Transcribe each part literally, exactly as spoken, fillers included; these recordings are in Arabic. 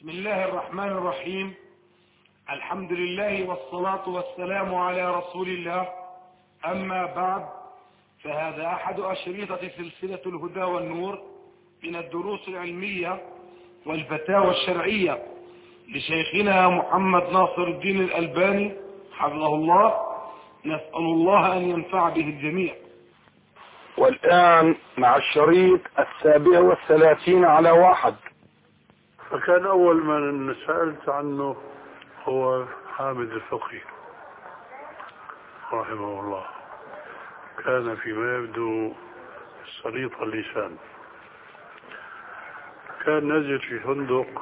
بسم الله الرحمن الرحيم. الحمد لله والصلاة والسلام على رسول الله. أما بعد، فهذا أحد أشريطة سلسلة الهدى والنور من الدروس العلمية والفتاوى الشرعية لشيخنا محمد ناصر الدين الألباني حفظه الله. نسأل الله أن ينفع به الجميع. والآن مع الشريط السابع والثلاثين على واحد. فكان أول من سألت عنه هو حامد الفقي رحمه الله. كان فيما يبدو سليط اللسان. كان نزل في فندق،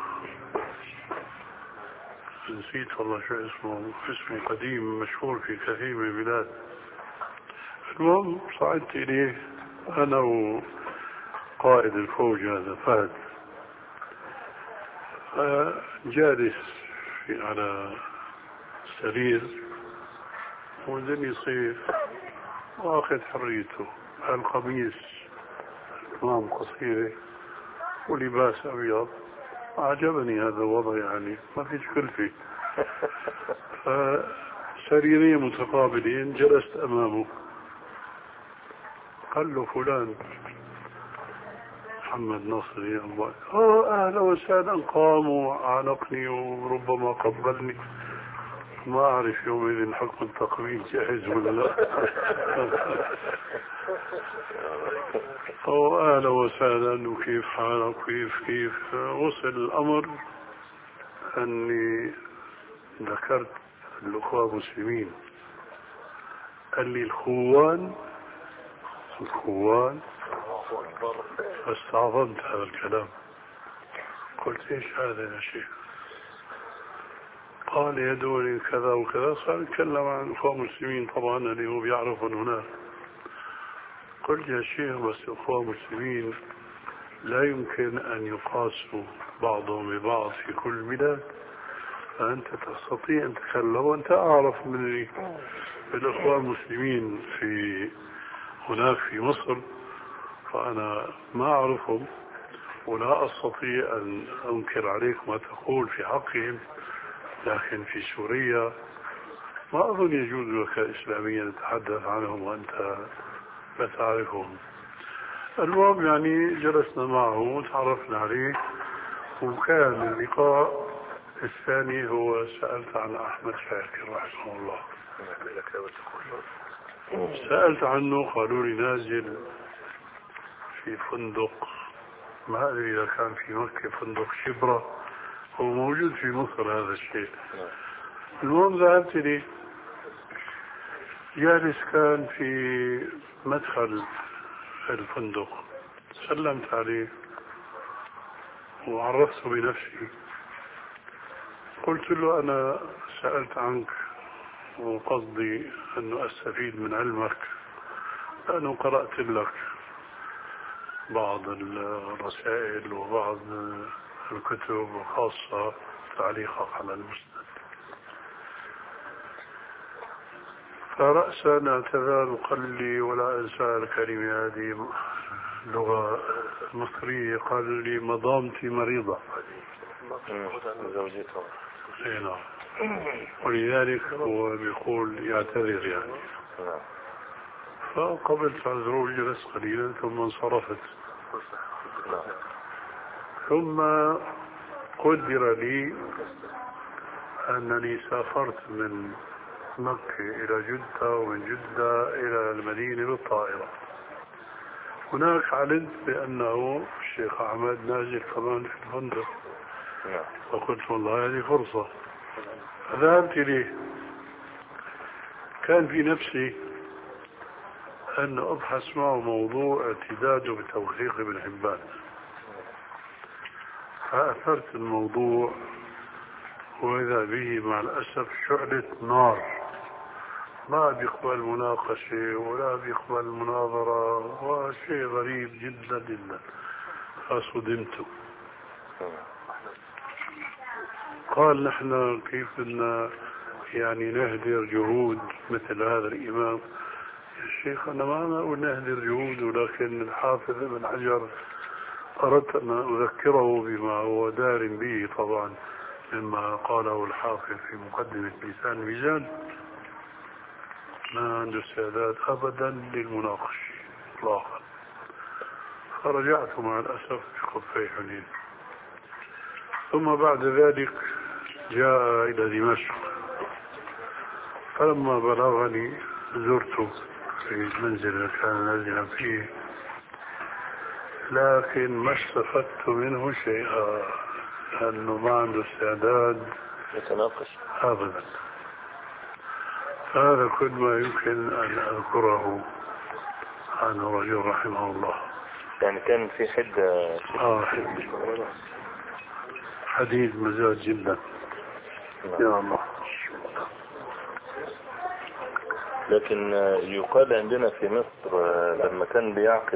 نسيت والله شو اسمه، اسمه قديم مشهور في كثير من البلاد. المهم صعدت إليه أنا وقائد الفوج هذا فهد، جالس على سرير والدنيا صيف واخذ حريته، القميص كمام قصيرة ولباس أبيض. أعجبني هذا الوضع، يعني ما فيش كلفة. فسريرين متقابلين، جلست أمامه. قال له فلان محمد ناصر يا الله. اه اهلا وسهلا. قام وعانقني وربما قبلني. ما اعرف يومئذ حكم التقبيل جاهز ولا لا. او اهلا وسهلا وكيف حالك كيف كيف. وصل الامر اني ذكرت الاخوة المسلمين. قال لي الخوان الخوان. فاستعظمت هذا الكلام، قلت ايش هذا يا شيخ؟ قال يدوني كذا وكذا. صار يتكلم عن اخوة مسلمين طبعا اللي هو بيعرفهم هناك. قلت يا شيخ بس اخوة مسلمين لا يمكن ان يقاسوا بعضهم ببعض في كل بلاد، فانت تستطيع ان تتكلم وانت اعرف مني بالاخوة المسلمين في هناك في مصر، فأنا ما أعرفهم ولا أستطيع أن أنكر عليك ما تقول في حقهم، لكن في سوريا ما أظن يجوز لك إسلاميا تتحدث عنهم وأنت لا تعرفهم. المهم يعني جلسنا معه وتعرفنا عليه. وكان اللقاء الثاني هو سألت عن أحمد شاكر رحمه الله. سألت عنه، قالوا لي نازل في فندق، ما أدري إذا كان في مكة فندق شبرة، هو موجود في مصر هذا الشيء. المهم ذهبت لي، جالس كان في مدخل الفندق. سلمت عليه وعرفت بنفسي. قلت له أنا سألت عنك وقصدي أن أستفيد من علمك، لأنه قرأت لك بعض الرسائل وبعض الكتب وخاصة تعليقك على المسند. فرأسا اعتذر وقال لي ولا أنسى الكلمة هذه لغة مصرية، قال لي مضامتي مريضة زوجته. نعم. ولذلك هو بيقول يعتذر يعني. فقبلت عذره وجلست قليلا ثم انصرفت. ثم قدر لي أنني سافرت من مكة إلى جدة ومن جدة إلى المدينة بالطائرة. هناك علمت بأنه الشيخ أحمد نازل كمان في الفندق، فقلت والله هذه فرصة. فذهبت إليه. كان في نفسي أن أبحث معه موضوع اعتداده بتوثيق ابن حبان، فأثرت الموضوع وإذا به مع الأسف شعلة نار، ما بيقبل مناقشة ولا بيقبل مناظرة، وشيء غريب جدا جدا. فصدمت. قال نحن كيف بدنا يعني نهدر جهود مثل هذا الإمام. يا شيخ أنا ما أقول نهدر جهود، ولكن الحافظ ابن حجر أردت أن أذكره بما هو دار به طبعا مما قاله الحافظ في مقدمة لسان الميزان. ما عنده استعداد أبدا للمناقشة إطلاقا. فرجعت مع الأسف بخفي حنين. ثم بعد ذلك جاء إلى دمشق، فلما بلغني زرته في المنزل الذي كان نازلا فيه، لكن ما استفدت منه شيئا، لأنه ما عنده استعداد يتناقش أبدا. هذا كل ما يمكن أن أذكره عن رجل رحمه الله. يعني كان في حدة آه حديد حديد مزاج جدا. يا الله. لكن يقال عندنا في مصر لما كان بيعقد،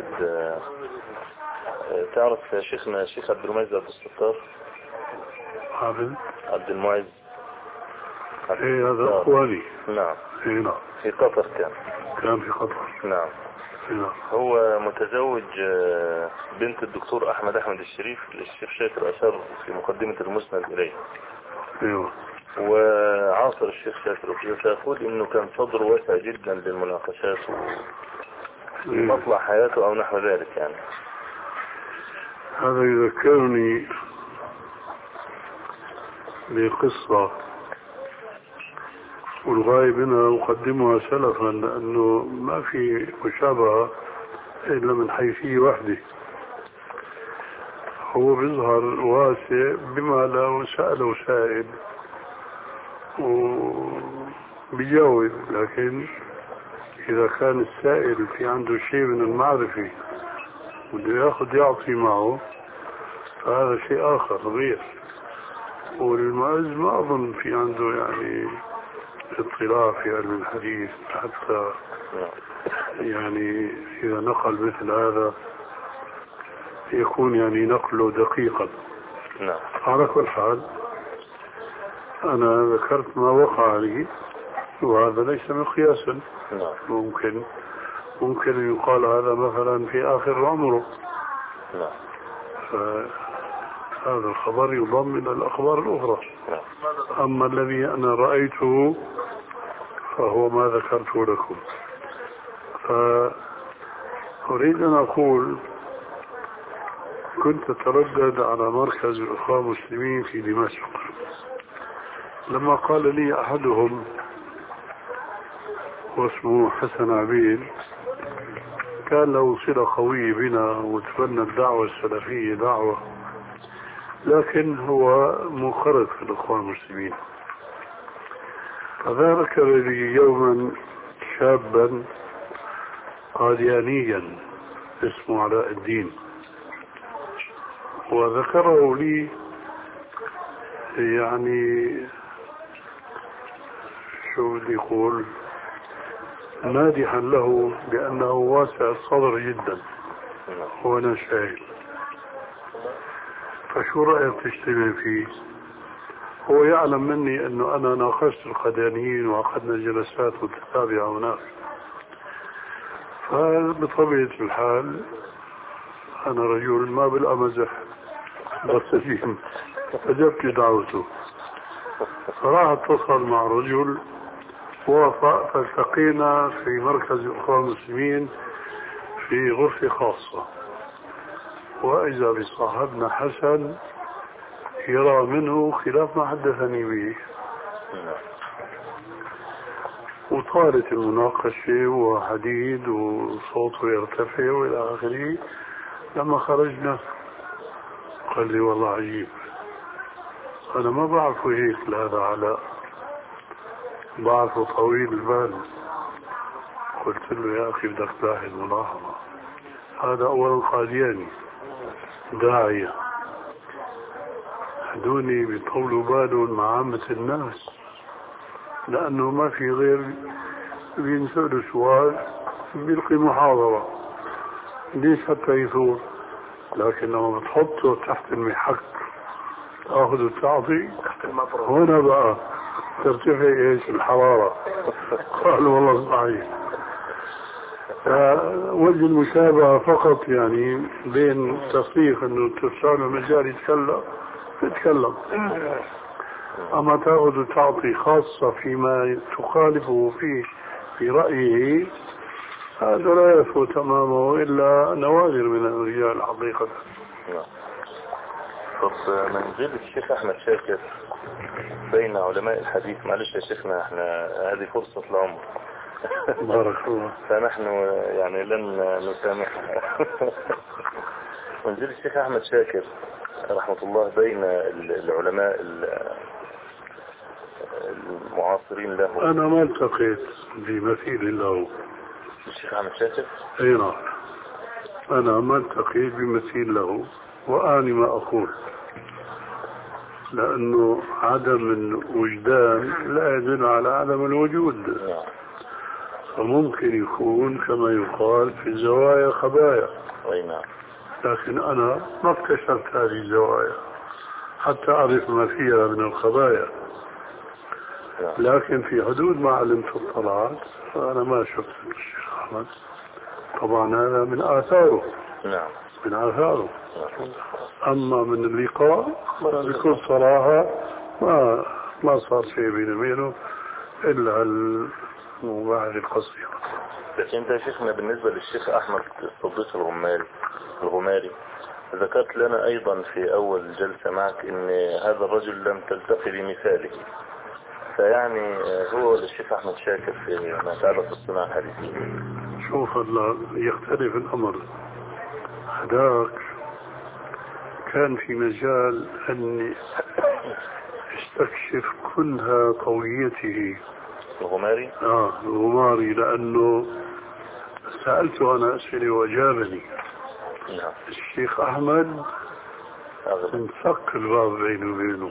تعرف شيخنا الشيخ عبد المعز عبد الستار عبد عبد المعز ايه هذا اخواني. نعم. ايه نعم. في قطر كان كان في قطر. نعم. إيه نعم. هو متزوج بنت الدكتور احمد احمد الشريف، الشيخ شاكر اشار في مقدمة المسند اليه. ايوه. وعاصر الشيخ شاكر، فيقول انه كان صدره واسع جدا للمناقشات ومطلع حياته او نحو ذلك. يعني هذا يذكرني بقصة والغاية منها أقدمها سلفا، لأنه ما في مشابهة إلا من حيثية واحدة. هو بيظهر واسع بما لو سأله سائل وبيجاوب، لكن إذا كان السائل في عنده شيء من المعرفة وده ياخذ يعطي معه، فهذا شيء آخر غير. والمعز ما أظن في عنده يعني اطلاع في علم الحديث حتى يعني إذا نقل مثل هذا يكون يعني نقله دقيقا. نعم. على كل حال أنا ذكرت ما وقع لي، وهذا ليس مقياسا. نعم. ممكن ممكن أن يقال هذا مثلا في آخر عمره. نعم. فهذا الخبر يضم إلى الأخبار الأخرى. نعم. أما الذي أنا رأيته فهو ما ذكرته لكم. فأريد أن أقول كنت أتردد على مركز الأخوة المسلمين في دمشق، لما قال لي أحدهم واسمه حسن عبيد، كان له صلة قوية بنا وتبنى الدعوة السلفية دعوة، لكن هو منخرط في الأخوة المسلمين. فذكر لي يوما شابا قاديانيا اسمه علاء الدين، وذكره لي يعني شو بدي يقول مادحا له بأنه واسع الصدر جدا وأنا شاهد. فشو رأيك تجتمع فيه؟ هو يعلم مني أنه أنا ناقشت القاديانيين وأخذنا جلسات متتابعة هناك، فبطبيعة الحال أنا رجل ما بالأمزح بسليم، أجبت دعوته. فراح اتصل مع رجل وافق، فالتقينا في مركز الأخوة المسلمين في غرفة خاصة، وإذا بصاحبنا حسن يرى منه خلاف ما حدثني به، وطالت المناقشة وحديد وصوته يرتفع وإلى آخره. لما خرجنا قال لي والله عجيب، أنا ما بعرفه هيك لهذا علاء، بعرفه طويل البال. قلت له يا أخي بدك تلاحظ ملاحظة، هذا أولا قادياني داعية، هدوني بيطولوا بالهم مع عامة الناس، لأنه ما في غير بينسألوا سؤال بيلقي محاضرة ليش حتى يثور، لكن لما بتحطه تحت المحك تاخذ وتعطي هنا بقى ترتفع ايش الحرارة. قال والله صحيح. وجه المشابهة فقط يعني بين تصريح انه تفسان المجال يتكلم يتكلم، اما تأخذ تعطي خاصة فيما تخالفه فيه في رأيه، هذا لا يثبت امامه الا نوادر من الرجال حقيقة. طب منزل الشيخ احمد شاكر بين علماء الحديث، معلش يا شيخنا احنا هذه فرصة العمر بارك الله. فنحن يعني لن نسامحها. منزل الشيخ احمد شاكر رحمة الله بين العلماء المعاصرين له. انا ما التقيت بمثيل له. الشيخ احمد شاكر؟ اي نعم، انا ما التقيت بمثيل له، واني ما اقول لانه عدم الوجدان لا يدل على عدم الوجود، فممكن يكون كما يقال في الزوايا خبايا، لكن انا ما اكتشفت هذه الزوايا حتى اعرف ما فيها من الخبايا، لكن في حدود ما علمت اطلعت، فانا ما شفت الشيخ احمد. طبعا هذا من اثاره، نعم من اثاره. اما من اللقاء بكل صراحة ما ما صار شيء بيني وبينه الا المباعد القصيرة. لكن انت يا شيخنا بالنسبة للشيخ احمد الصديق الغماري الغماري ذكرت لنا ايضا في اول جلسة معك ان هذا الرجل لم تلتقي بمثاله، فيعني هو الشيخ احمد شاكر في ما يتعلق بالصناعة الحديثية. شوف الله يختلف الامر، هذاك كان في مجال اني استكشف كنها قويته الغماري. اه الغماري، لانه سألته انا اسئلة واجابني. نعم. الشيخ احمد انفك الباب بينه وبينه،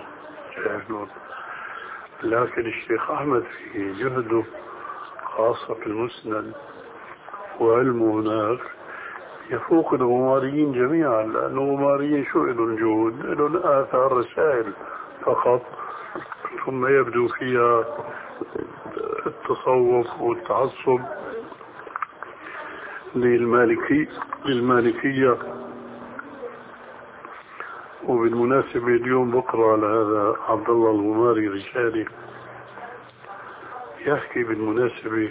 لكن الشيخ احمد في جهده خاصة في المسند وعلمه هناك يفوق الغماريين جميعا، لأن الغماريين شو إلهم جهود؟ إلهم آثار رسائل فقط، ثم يبدو فيها التصوف والتعصب للمالكي للمالكية. وبالمناسبة اليوم بقرأ لهذا عبد الله الغماري رسالة يحكي بالمناسبة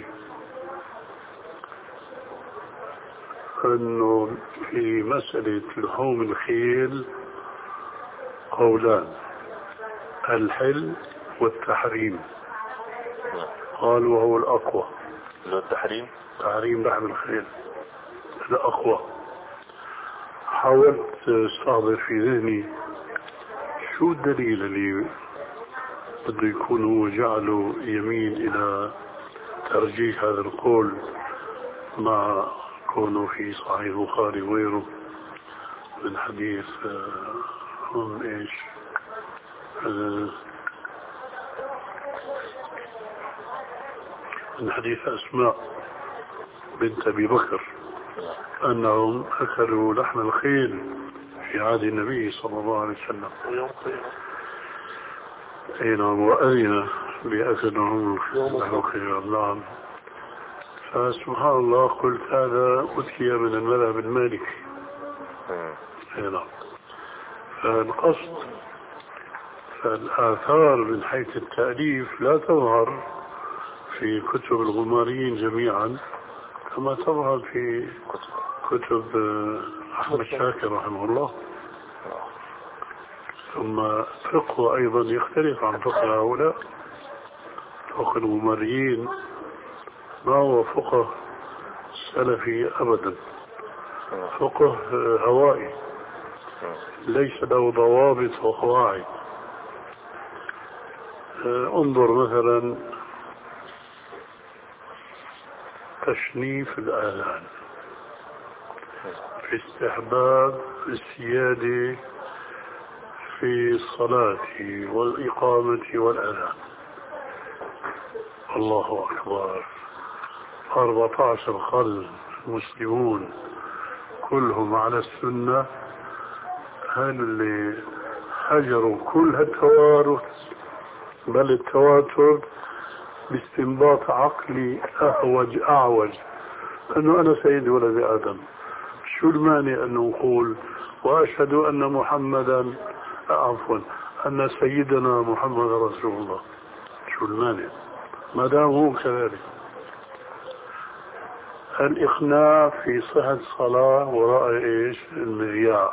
انه في مسألة لحوم الخيل قولان، الحل والتحريم. قال وهو الاقوى. التحريم تحريم لحم الخيل الاقوى. حاولت استحضر في ذهني شو الدليل اللي بده يكون هو جعله يميل الى ترجيح هذا القول مع كونه في صحيح البخاري وغيره من حديث هم ايش من حديث اسماء بنت ابي بكر انهم اكلوا لحم الخيل في عهد النبي صلى الله عليه وسلم. اي نعم، واذن باكلهم لحم الخيل. نعم. فسبحان الله قلت هذا أتي من المذهب المالكي. فالقصد فالآثار من حيث التأليف لا تظهر في كتب الغماريين جميعا كما تظهر في كتب أحمد شاكر رحمه الله. ثم فقه أيضا يختلف عن فقه هؤلاء. فقه الغماريين ما هو فقه سلفي أبدا، فقه هوائي ليس له ضوابط وقواعد. انظر مثلا تشنيف الآذان في استحباب السيادة في الصلاة والإقامة والأذان. الله أكبر، أربعة عشر قرن مسلمون كلهم على السنة، هل اللي حجروا كل هالتوارث بل التواتر باستنباط عقلي أهوج أعوج أنه أنا سيد ولد آدم، شو المانع أنه نقول وأشهد أن محمدا عفوا أن سيدنا محمد رسول الله؟ شو المانع ما دام هو كذلك؟ الإقناع في صحة الصلاة وراء إيش؟ المذياع.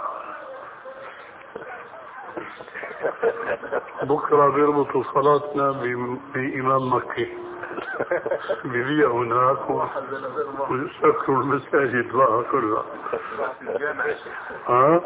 بكرة بيربطوا صلاتنا بإمام مكي ببيع هناك ويسكروا المساجد بقى كلها. ها؟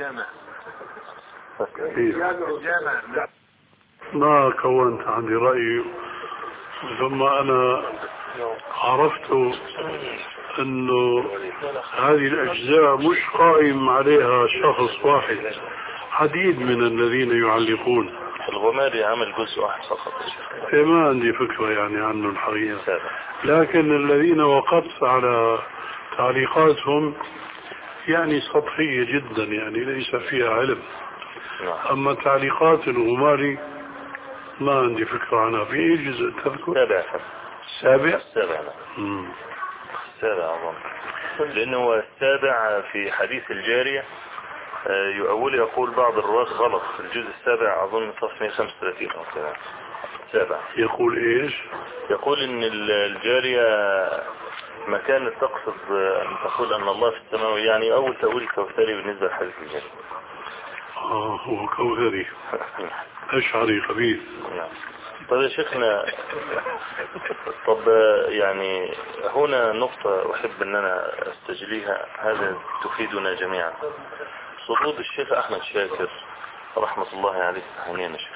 ما كونت عندي رأي، ثم أنا عرفت أنه هذه الأجزاء مش قائم عليها شخص واحد، عديد من الذين يعلقون. الغماري عمل جزء واحد فقط. ما عندي فكرة يعني عنه الحقيقة، لكن الذين وقفت على تعليقاتهم يعني سطحية جدا، يعني ليس فيها علم. أما تعليقات الغماري ما عندي فكرة عنها. في أي جزء تذكر؟ سابع. سابع؟ سابع نعم. سابع أظن، لأنه السابع في حديث الجارية يؤول يقول بعض الرواة غلط في الجزء السابع أظن صفحة مئة وخمسة وثلاثين أو كذا. سابع يقول إيش؟ يقول إن الجارية ما كانت تقصد أن تقول أن الله في السماء، يعني أول تأويل كوثري بالنسبة لحديث الجارية. آه هو كوثري أشعري خبيث. نعم. طيب يا شيخنا، طب يعني هنا نقطة أحب أن أنا أستجليها، هذا تفيدنا جميعا. صدود الشيخ أحمد شاكر رحمة الله عليه. هنينا شيخ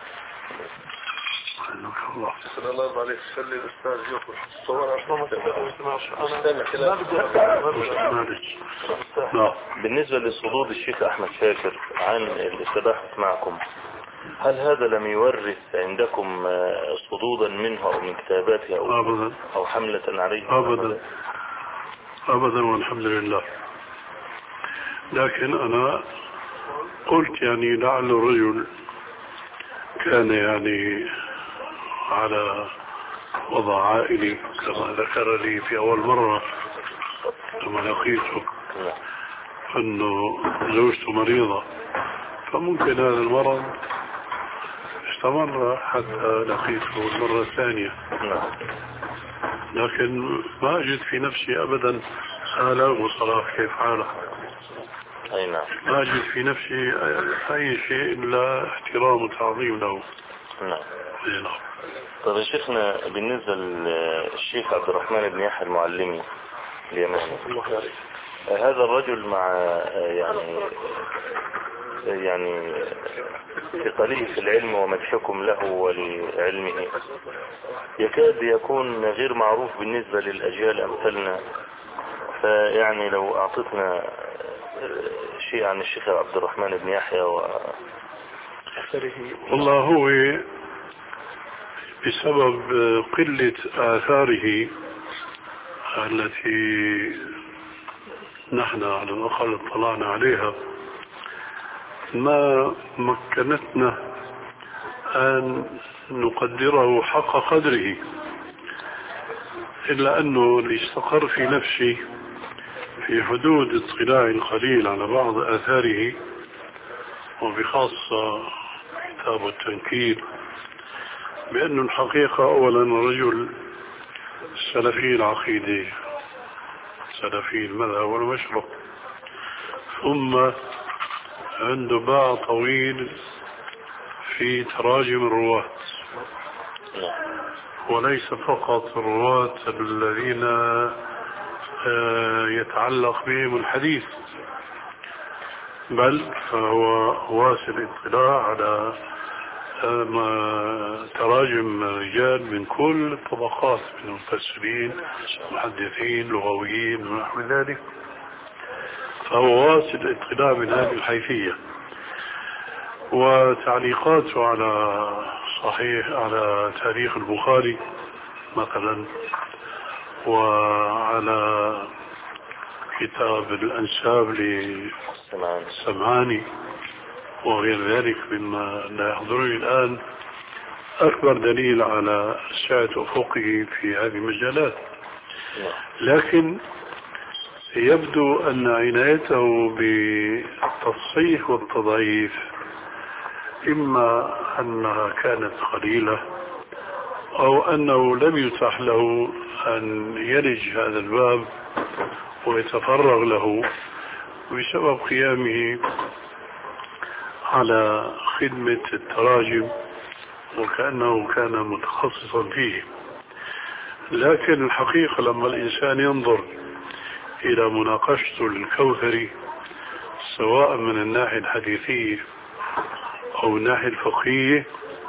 الله الله عليك. خلي الأستاذ يأخذ الصور أنا. بالنسبة لصدود الشيخ أحمد شاكر عن التباحث معكم، هل هذا لم يورث عندكم صدودا منه أو من كتاباته أو, أبدا. أو حملة عليه؟ أبدا أبدا والحمد لله. لكن أنا قلت يعني لعل الرجل كان يعني على وضع عائلي كما ذكر لي في أول مرة لما لقيته، أنه زوجته مريضة، فممكن هذا المرض استمر حتى لقيته المرة الثانية. لكن ما أجد في نفسي أبدا آلاء وصلاح كيف حاله. أي نعم. ما أجد في نفسي أي شيء إلا احترام وتعظيم له. نعم. أي نعم. طيب يا شيخنا، بالنسبة للشيخ عبد الرحمن بن يحيى المعلمي اليماني، هذا الرجل مع يعني يعني ثقله في العلم ومدحكم له ولعلمه يكاد يكون غير معروف بالنسبة للأجيال أمثلنا، فيعني لو أعطتنا شيء عن الشيخ عبد الرحمن بن يحيى و والله هو بسبب قلة آثاره التي نحن على الأقل اطلعنا عليها ما مكنتنا أن نقدره حق قدره، إلا أنه اللي استقر في نفسي في حدود اطلاع القليل على بعض آثاره، وبخاصة كتاب التنكيل، بأن الحقيقة أولا رجل سلفي العقيدة سلفي المذهب والمشرب، ثم عنده باع طويل في تراجم الرواة، وليس فقط الرواة الذين يتعلق بهم الحديث، بل فهو واسع الاطلاع على تراجم رجال من كل الطبقات من المفسرين محدثين لغويين ونحو ذلك، فهو واسع الاطلاع من هذه الحيثية. وتعليقاته على صحيح على تاريخ البخاري مثلا، وعلى كتاب الأنساب للسمعاني وغير ذلك مما لا يحضرني الآن، أكبر دليل على سعة أفقه في هذه المجالات. لكن يبدو أن عنايته بالتصحيح والتضعيف إما أنها كانت قليلة أو أنه لم يتاح له أن يلج هذا الباب ويتفرغ له بسبب قيامه على خدمة التراجم وكأنه كان متخصصا فيه. لكن الحقيقة لما الإنسان ينظر إلى مناقشته الكوثري سواء من الناحية الحديثية أو الناحية الفقهية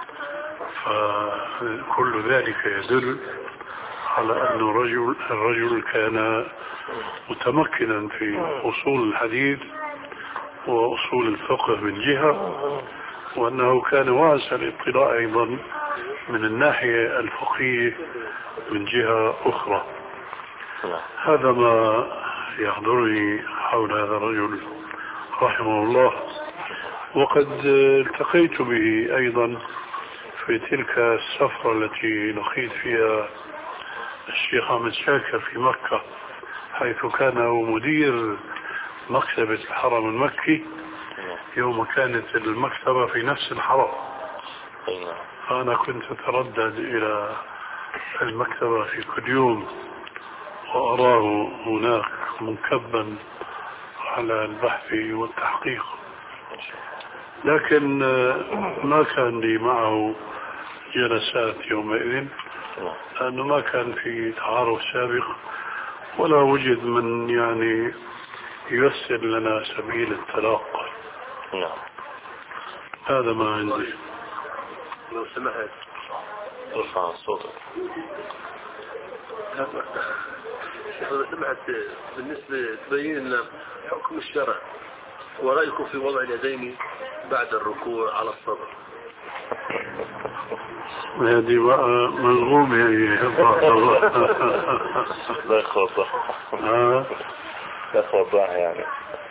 فكل ذلك يدل على أن الرجل, الرجل كان متمكنا في أصول الحديث وأصول الفقه من جهة وأنه كان واسع الاطلاع أيضا من الناحية الفقهية من جهة أخرى. هذا ما يحضرني حول هذا الرجل رحمه الله. وقد التقيت به أيضا في تلك السفرة التي لقيت فيها الشيخ أحمد شاكر في مكة حيث كان مدير مكتبة الحرم المكي يوم كانت المكتبة في نفس الحرم. فأنا كنت أتردد إلى المكتبة في كل يوم وأراه هناك منكبا على البحث والتحقيق، لكن ما كان لي معه جلسات يومئذ لأنه ما كان في تعارف سابق ولا وجد من يعني ييسر لنا سبيل التلاقى. نعم. هذا ما عندي. لو سمحت ارفع صوتك. لو سمحت بالنسبة تبين لنا حكم الشرع ورأيكم في وضع اليدين بعد الركوع على الصدر. هذه بقى ملغوم يعني لا يخوضح لا يخوضح يعني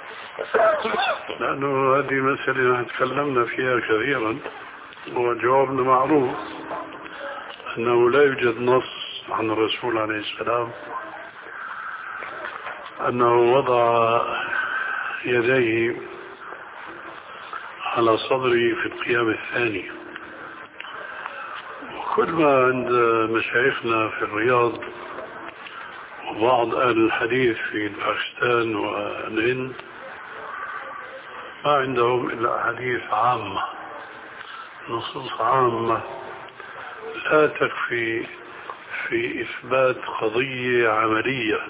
لأنه هذه مسألة تكلمنا فيها كثيرا وجوابنا معروف أنه لا يوجد نص عن الرسول عليه السلام أنه وضع يديه على صدره في القيام الثاني. كل ما عند مشايخنا في الرياض وبعض أهل الحديث في باكستان والهند ما عندهم إلا أحاديث عامة، نصوص عامة لا تكفي في إثبات قضية عملية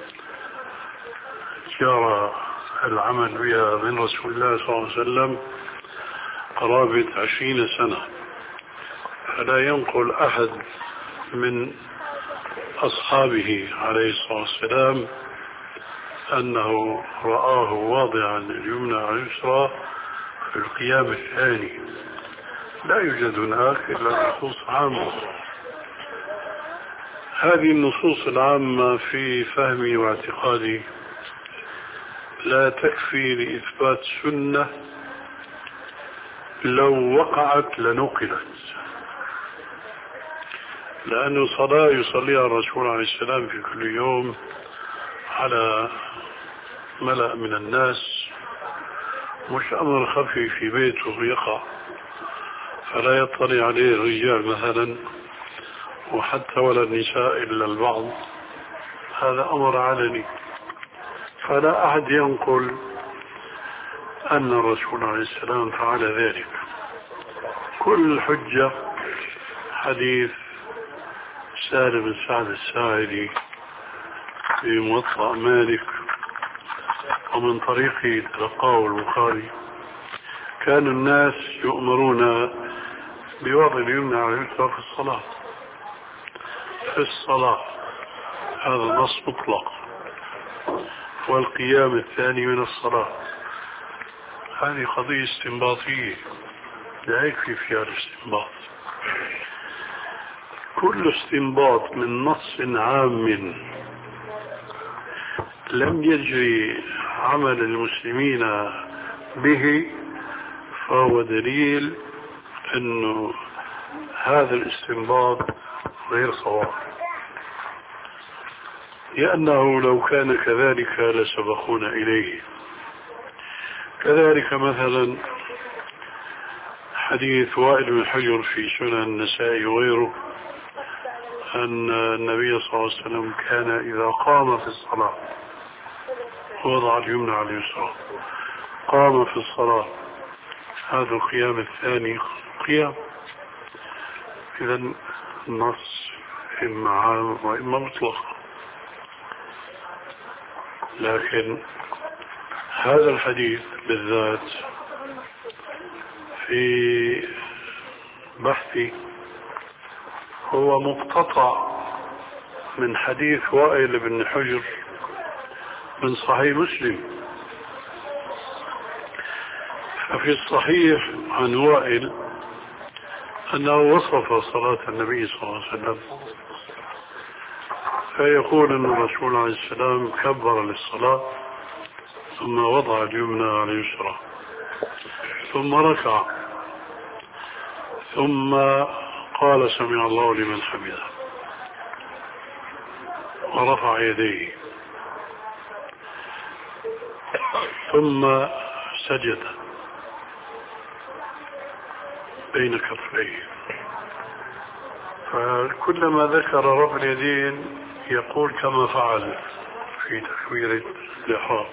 جرى العمل بها من رسول الله صلى الله عليه وسلم قرابة عشرين سنة. فلا ينقل أحد من أصحابه عليه الصلاة والسلام أنه رآه واضعا اليمنى على اليسرى في القيام الثاني. لا يوجد هناك إلا نصوص عامة. هذه النصوص العامة في فهمي واعتقادي لا تكفي لإثبات سنة لو وقعت لنقلت، لأنه صلاة يصليها الرسول عليه السلام في كل يوم على ملأ من الناس مش أمر خفي في بيته يقع فلا يطلع عليه الرجال مثلا وحتى ولا النساء إلا البعض، هذا أمر علني. فلا أحد ينقل أن الرسول عليه السلام فعل ذلك. كل حجة حديث سالم بن سعد الساعدي في موطأ مالك ومن طريقه تلقاه البخاري كان الناس يؤمرون بوضع اليمنى على اليسرى في الصلاة في الصلاة هذا نص مطلق، والقيام الثاني من الصلاة. هذه قضية استنباطية لا يكفي فيها الاستنباط. كل استنباط من نص عام لم يجري عمل المسلمين به فهو دليل أنه هذا الاستنباط غير صواب. لأنه لو كان كذلك لسبقونا إليه. كذلك مثلا حديث وائل بن حجر في سنن النسائي وغيره أن النبي صلى الله عليه وسلم كان إذا قام في الصلاة وضع اليمنى على اليسرى، قام في الصلاة، هذا القيام الثاني قيام. إذا النص إما عام وإما مطلق، لكن هذا الحديث بالذات في بحثي هو مقتطع من حديث وائل بن حجر من صحيح مسلم. ففي الصحيح عن وائل أنه وصف صلاة النبي صلى الله عليه وسلم، فيقول أن الرسول عليه السلام كبر للصلاة ثم وضع اليمنى على اليسرى ثم ركع ثم قال سمع الله لمن حمده ورفع يديه ثم سجد بين كفيه. فكلما ذكر رفع اليدين يقول كما فعل في تكبيرة الإحرام،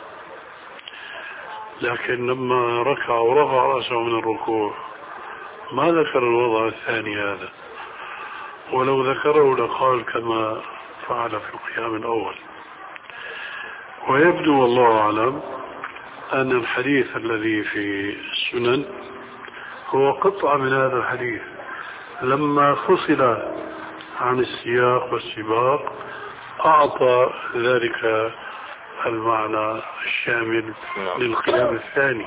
لكن لما ركع ورفع رأسه من الركوع ما ذكر الوضع الثاني هذا، ولو ذكره لقال كما فعل في القيام الأول. ويبدو والله أعلم أن الحديث الذي في السنن هو قطعة من هذا الحديث، لما فصل عن السياق والسباق أعطى ذلك المعنى الشامل للقيام الثاني.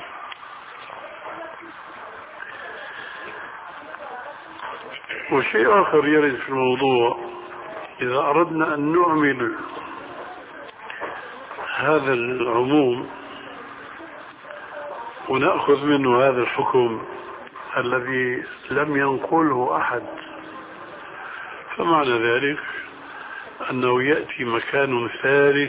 وشيء آخر يرد في الموضوع، إذا أردنا أن نعمل هذا العموم ونأخذ منه هذا الحكم الذي لم ينقله أحد، فمعنى ذلك أنه يأتي مكان ثالث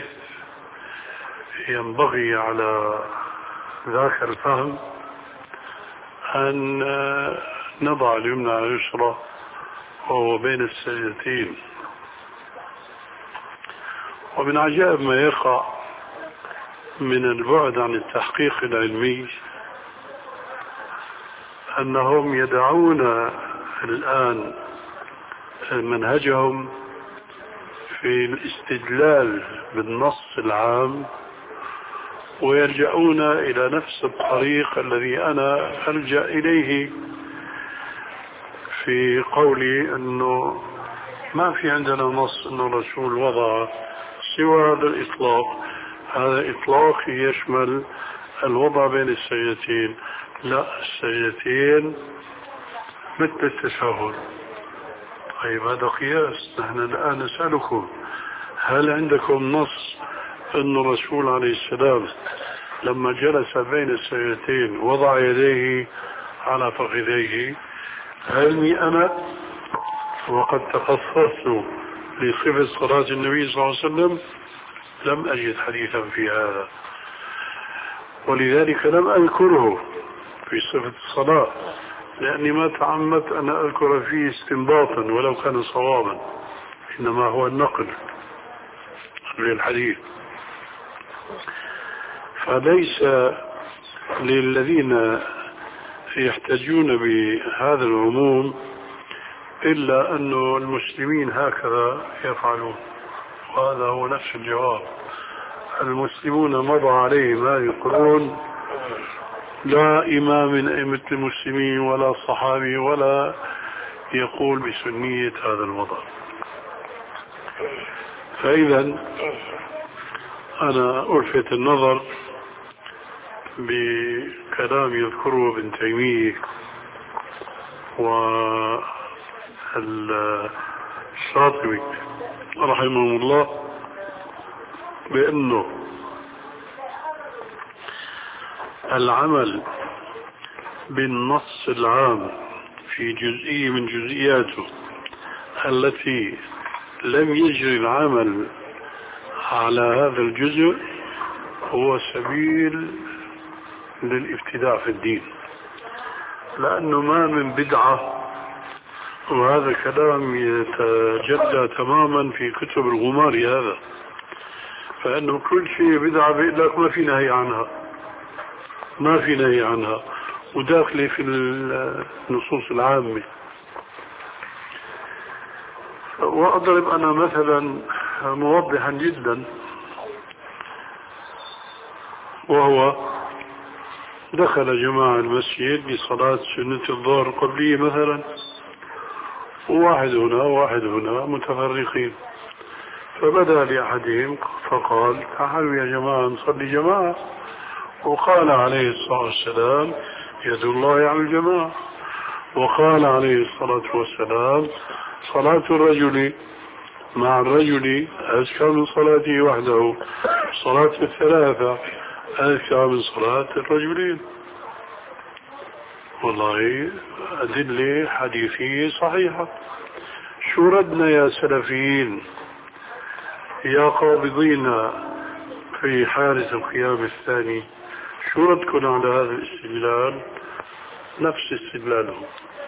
ينبغي على ذاك الفهم أن نضع اليمنى على اليسرى وهو بين السجدتين. ومن عجائب ما يقع من البعد عن التحقيق العلمي أنهم يدعون الآن منهجهم في الاستدلال بالنص العام ويرجعون إلى نفس الطريق الذي أنا ألجأ إليه في قولي أنه ما في عندنا نص أنه الرسول وضع سوى هذا الإطلاق. هذا إطلاق يشمل الوضع بين السجدتين، لا السجدتين مثل التشهد. طيب هذا قياس. نحن الآن نسألكم هل عندكم نص أن الرسول عليه السلام لما جلس بين السجدتين وضع يديه على فخذيه؟ علمي أنا وقد تخصصت لصفة صلاة النبي صلى الله عليه وسلم لم أجد حديثا في هذا، ولذلك لم أذكره في صفة الصلاة، لأني ما تعمدت أن أذكر فيه استنباطا ولو كان صوابا، إنما هو النقل للحديث. فليس للذين يحتجون بهذا العموم إلا أن المسلمين هكذا يفعلون، وهذا هو نفس الجواب. المسلمون مضى عليه ما يقولون لا إمام من أئمة المسلمين ولا صحابي ولا يقول بسنية هذا الوضع. فإذا أنا ألفت النظر بكلام يذكره ابن تيمية والشاطبي رحمه الله بأنه العمل بالنص العام في جزئية من جزئياته التي لم يجري العمل على هذا الجزء هو سبيل للابتداع في الدين، لأنه ما من بدعة، وهذا كلام يتجلى تماما في كتب الغمار هذا، فإنه كل شيء بدعة بيقول لك ما في نهي عنها، ما في نهي عنها، وداخله في النصوص العامة. وأضرب أنا مثلا موضحا جدا، وهو دخل جماعة المسجد لصلاة سنة الظهر القبلية مثلا، وواحد هنا وواحد هنا متفرقين، فبدأ لأحدهم فقال تعالوا يا جماعة نصلي جماعة، وقال عليه الصلاة والسلام يد الله على الجماعة، وقال عليه الصلاة والسلام صلاة الرجل مع الرجل أزكى من صلاته وحده، صلاة الثلاثة أزكى من صلاة الرجلين. والله أدلة حديثية صحيحة. شو ردنا يا سلفيين يا قابضين في حارة القيام الثاني؟ شو ردكم على هذا الاستدلال؟ نفس استدلاله.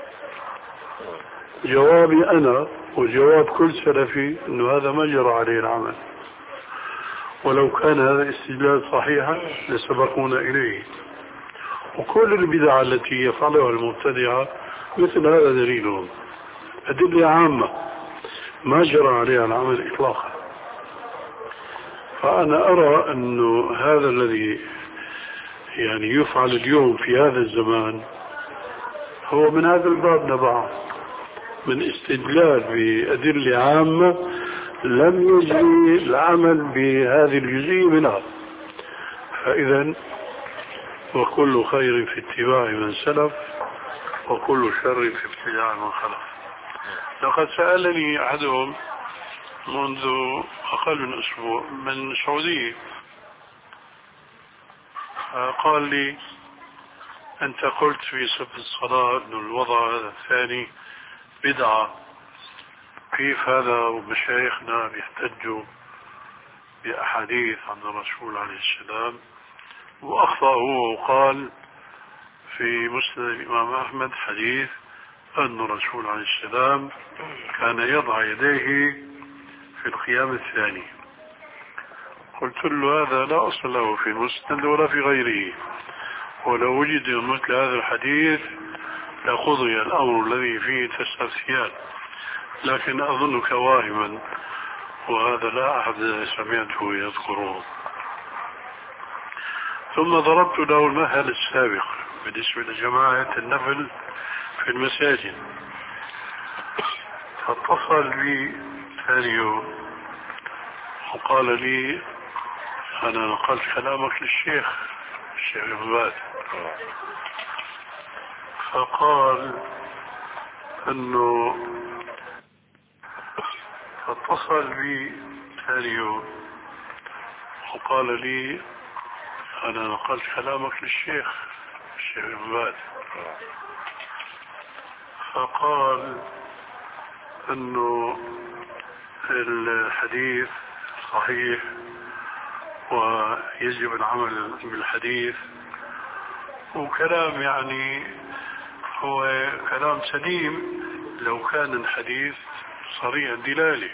جوابي أنا وجواب كل سلفي أنه هذا ما جرى عليه العمل، ولو كان هذا الاستدلال صحيحا لسبقونا إليه. وكل البدع التي يفعلها المبتدعة مثل هذا دليلهم، أدلة عامة ما جرى عليها العمل إطلاقا. فأنا أرى أنه هذا الذي يعني يفعل اليوم في هذا الزمان هو من هذا الباب نبع، من استدلال بأدلة عامة لم يجري العمل بهذه الجزئية منها. فإذا وكل خير في اتباع من سلف، وكل شر في ابتداع من خلف. لقد سألني أحدهم منذ أقل من أسبوع من السعودية، قال لي أنت قلت في صف الصلاة أن الوضع هذا الثاني بدعة، كيف هذا ومشايخنا بيحتجوا بأحاديث عن الرسول عليه السلام؟ وأخطأ هو وقال في مسند الإمام أحمد حديث أن الرسول عليه السلام كان يضع يديه في القيام الثاني. قلت له هذا لا أصل له في المسند ولا في غيره، ولو وجد مثل هذا الحديث لقضي الأمر الذي فيه تستفتيان، لكن أظنك واهما، وهذا لا أحد سمعته يذكره. ثم ضربت له المثل السابق بالنسبة لجماعة النفل في المساجد، فاتصل بي ثاني يوم وقال لي أنا نقلت كلامك للشيخ الشيخ ابن باز، فقال أنه فاتصل بي ثاني يوم وقال لي أنا نقلت كلامك للشيخ الشيخ ابن باز، فقال أنه الحديث صحيح ويجب العمل بالحديث، وكلام يعني هو كلام سليم لو كان الحديث صريح الدلالة.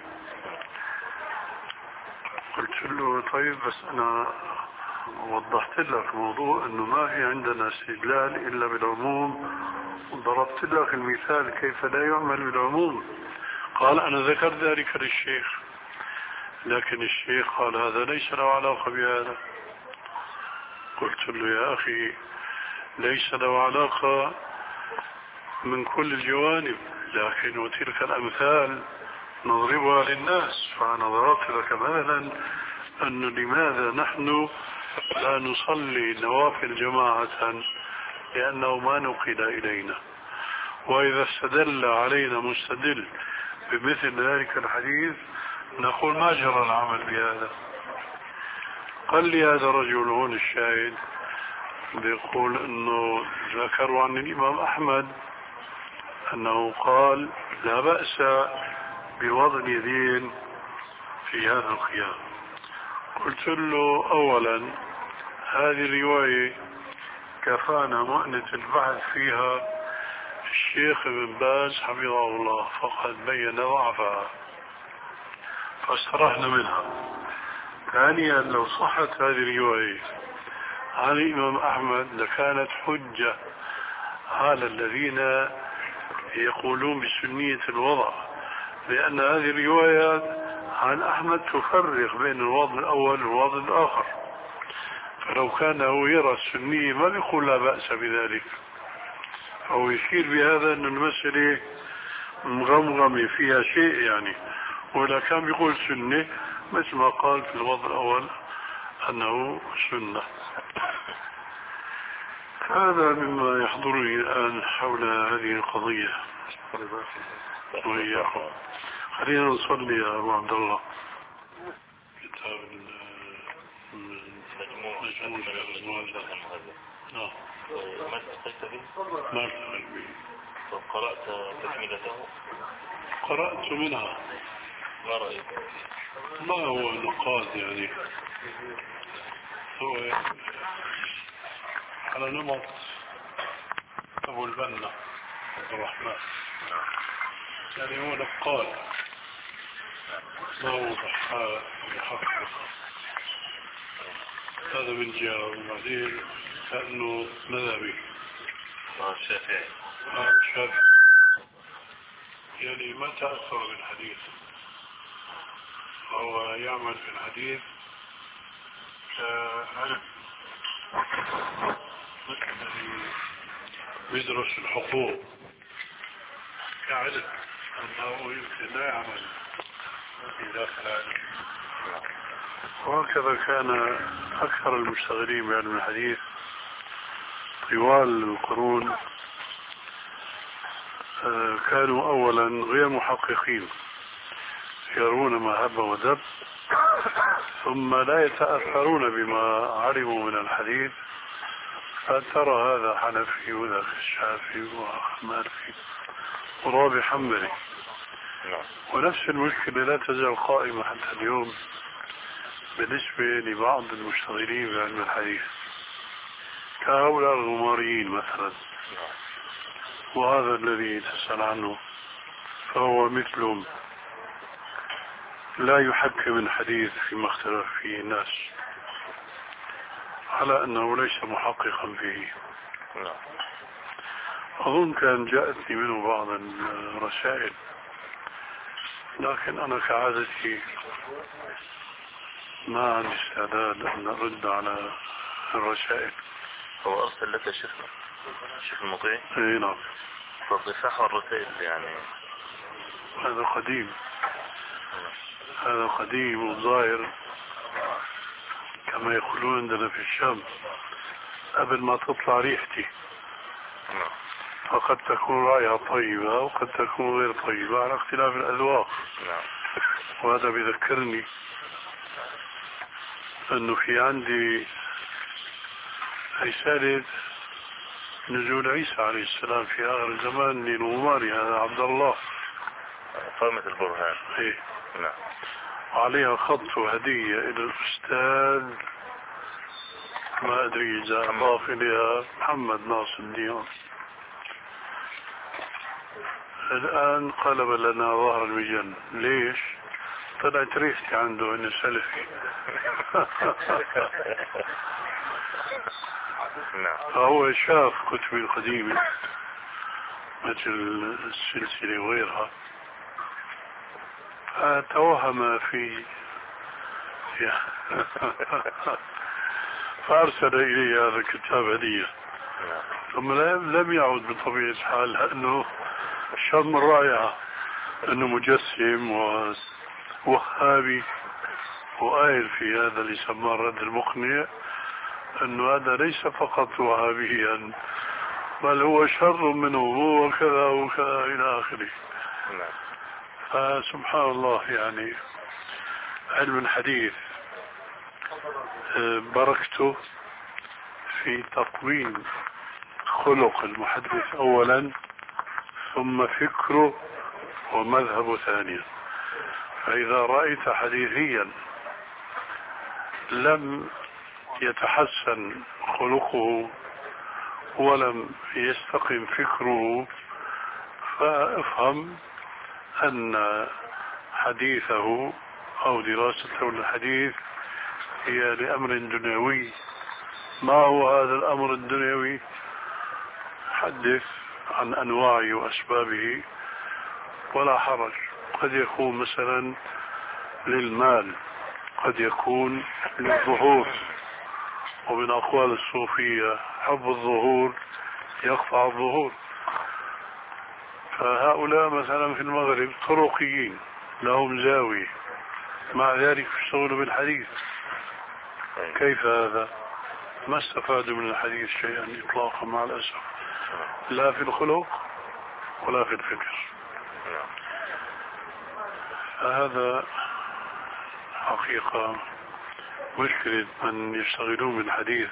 قلت له طيب بس أنا وضحت لك موضوع أنه ما في عندنا استدلال إلا بالعموم، وضربت لك المثال كيف لا يعمل بالعموم. قال أنا ذكرت ذلك للشيخ، لكن الشيخ قال هذا ليس له علاقة بهذا. قلت له يا أخي ليس له علاقة من كل الجوانب، لكن وتلك الأمثال نضربها للناس. فأنا ضربت لك مثلا أنه لماذا نحن لا نصلي نوافل جماعة، لأنه ما نقل إلينا، وإذا استدل علينا مستدل بمثل ذلك الحديث نقول ما جرى العمل بهذا. قال لي هذا رجل هون الشاهد بيقول أنه ذكروا عن الإمام أحمد أنه قال لا بأس بوضع اليدين في هذا القيام. قلت له أولا هذه الرواية كفانا مؤنة البحث فيها الشيخ ابن باز حفظه الله فقد بين ضعفها فاسترحنا منها. ثانيا لو صحت هذه الرواية عن الإمام أحمد لكانت حجة على الذين يقولون بسنية الوضع، لأن هذه الروايات عن أحمد تفرق بين الوضع الأول والوضع الآخر، فلو كان هو يرى السنية ما يقول لا بأس بذلك. هو يشير بهذا أن المسألة مغمغمة فيها شيء يعني، ولا كان بيقول سنة مثل ما قال في الوضع الأول أنه سنة. هذا مما يحضرني الآن حول هذه القضية وإياكم. خلينا نصلي يا أبو عبد الله. كتاب مجموع الأزواج. نعم. ما التقيت به؟ ما التقيت به. قرأت تكملته؟ قرأت منها. ما رأيك؟ ما هو نقاط يعني، هو على نمط أبو البنا عبد الرحمن، يعني هو نقال ما هو بحاء محقق. هذا من جهة، وبعدين كأنه مذهبي الشافعي شافعي يعني ما تأثر بالحديث، هو يعمل في الحديث كعلم يدرس الحقوق كعلم، أنه يمكن لا يعمل في داخل علم. وهكذا كان أكثر المشتغلين بعلم الحديث طوال القرون كانوا أولا غير محققين، يرون ما هب ودب، ثم لا يتأثرون بما علموا من الحديث، فترى هذا حنفي وذاك الشافعي ومالكي ورابي حنبلي. ونفس المشكلة لا تزال قائمة حتى اليوم بالنسبة لبعض المشتغلين بعلم الحديث كهؤلاء الغماريين مثلا، وهذا الذي تسأل عنه فهو مثلهم لا يحكم الحديث فيما اختلف فيه الناس على أنه ليس محققا فيه. أظن كان جاءتني منه بعض الرسائل، لكن أنا كعادتي ما عندي استعداد أن أرد على الرسائل. هو أرسل لك شيخ شيخ المطيع؟ اي نعم. فالضفاح والرسائل يعني هذا قديم، هذا قديم والظاهر كما يقولون عندنا في الشام قبل ما تطلع ريحتي، فقد تكون رائحة طيبة وقد تكون غير طيبة على اختلاف الأذواق. وهذا بيذكرني أنه في عندي رسالة نزول عيسى عليه السلام في آخر الزمان للغماري هذا عبد الله قامة البرهان. إيه. نعم. وعليها خط هدية إلى الأستاذ ما أدري إذا أضاف إليها محمد ناصر الدين. الآن قلب لنا ظهر المجن. ليش؟ طلعت ريحتي عنده إنه سلفي. فهو شاف كتبي القديمة مثل السلسلة وغيرها، فتوهم في فأرسل إلي هذا الكتاب هدية، ثم لم يعد بطبيعة الحال لأنه شم الرائعة أنه مجسم ووهابي، وقايل في هذا اللي سماه الرد المقنع أنه هذا ليس فقط وهابيا بل هو شر منه هو وكذا وكذا إلى آخره. فسبحان الله يعني علم الحديث بركته في تطوين خلق المحدث أولا ثم فكره ومذهبه ثانيا. فإذا رأيت حديثيا لم يتحسن خلقه ولم يستقم فكره، فافهم أن حديثه أو دراسته للحديث هي لأمر دنيوي. ما هو هذا الأمر الدنيوي؟ حدث عن أنواعه وأسبابه ولا حرج. قد يكون مثلا للمال، قد يكون للظهور، ومن أقوال الصوفية حب الظهور يقطع الظهور. فهؤلاء مثلا في المغرب طرقيين لهم زاوية، مع ذلك يشتغلوا بالحديث. كيف هذا؟ ما استفادوا من الحديث شيئا إطلاقا مع الأسف، لا في الخلق ولا في الفكر. فهذا حقيقة مشكلة من يشتغلون بالحديث،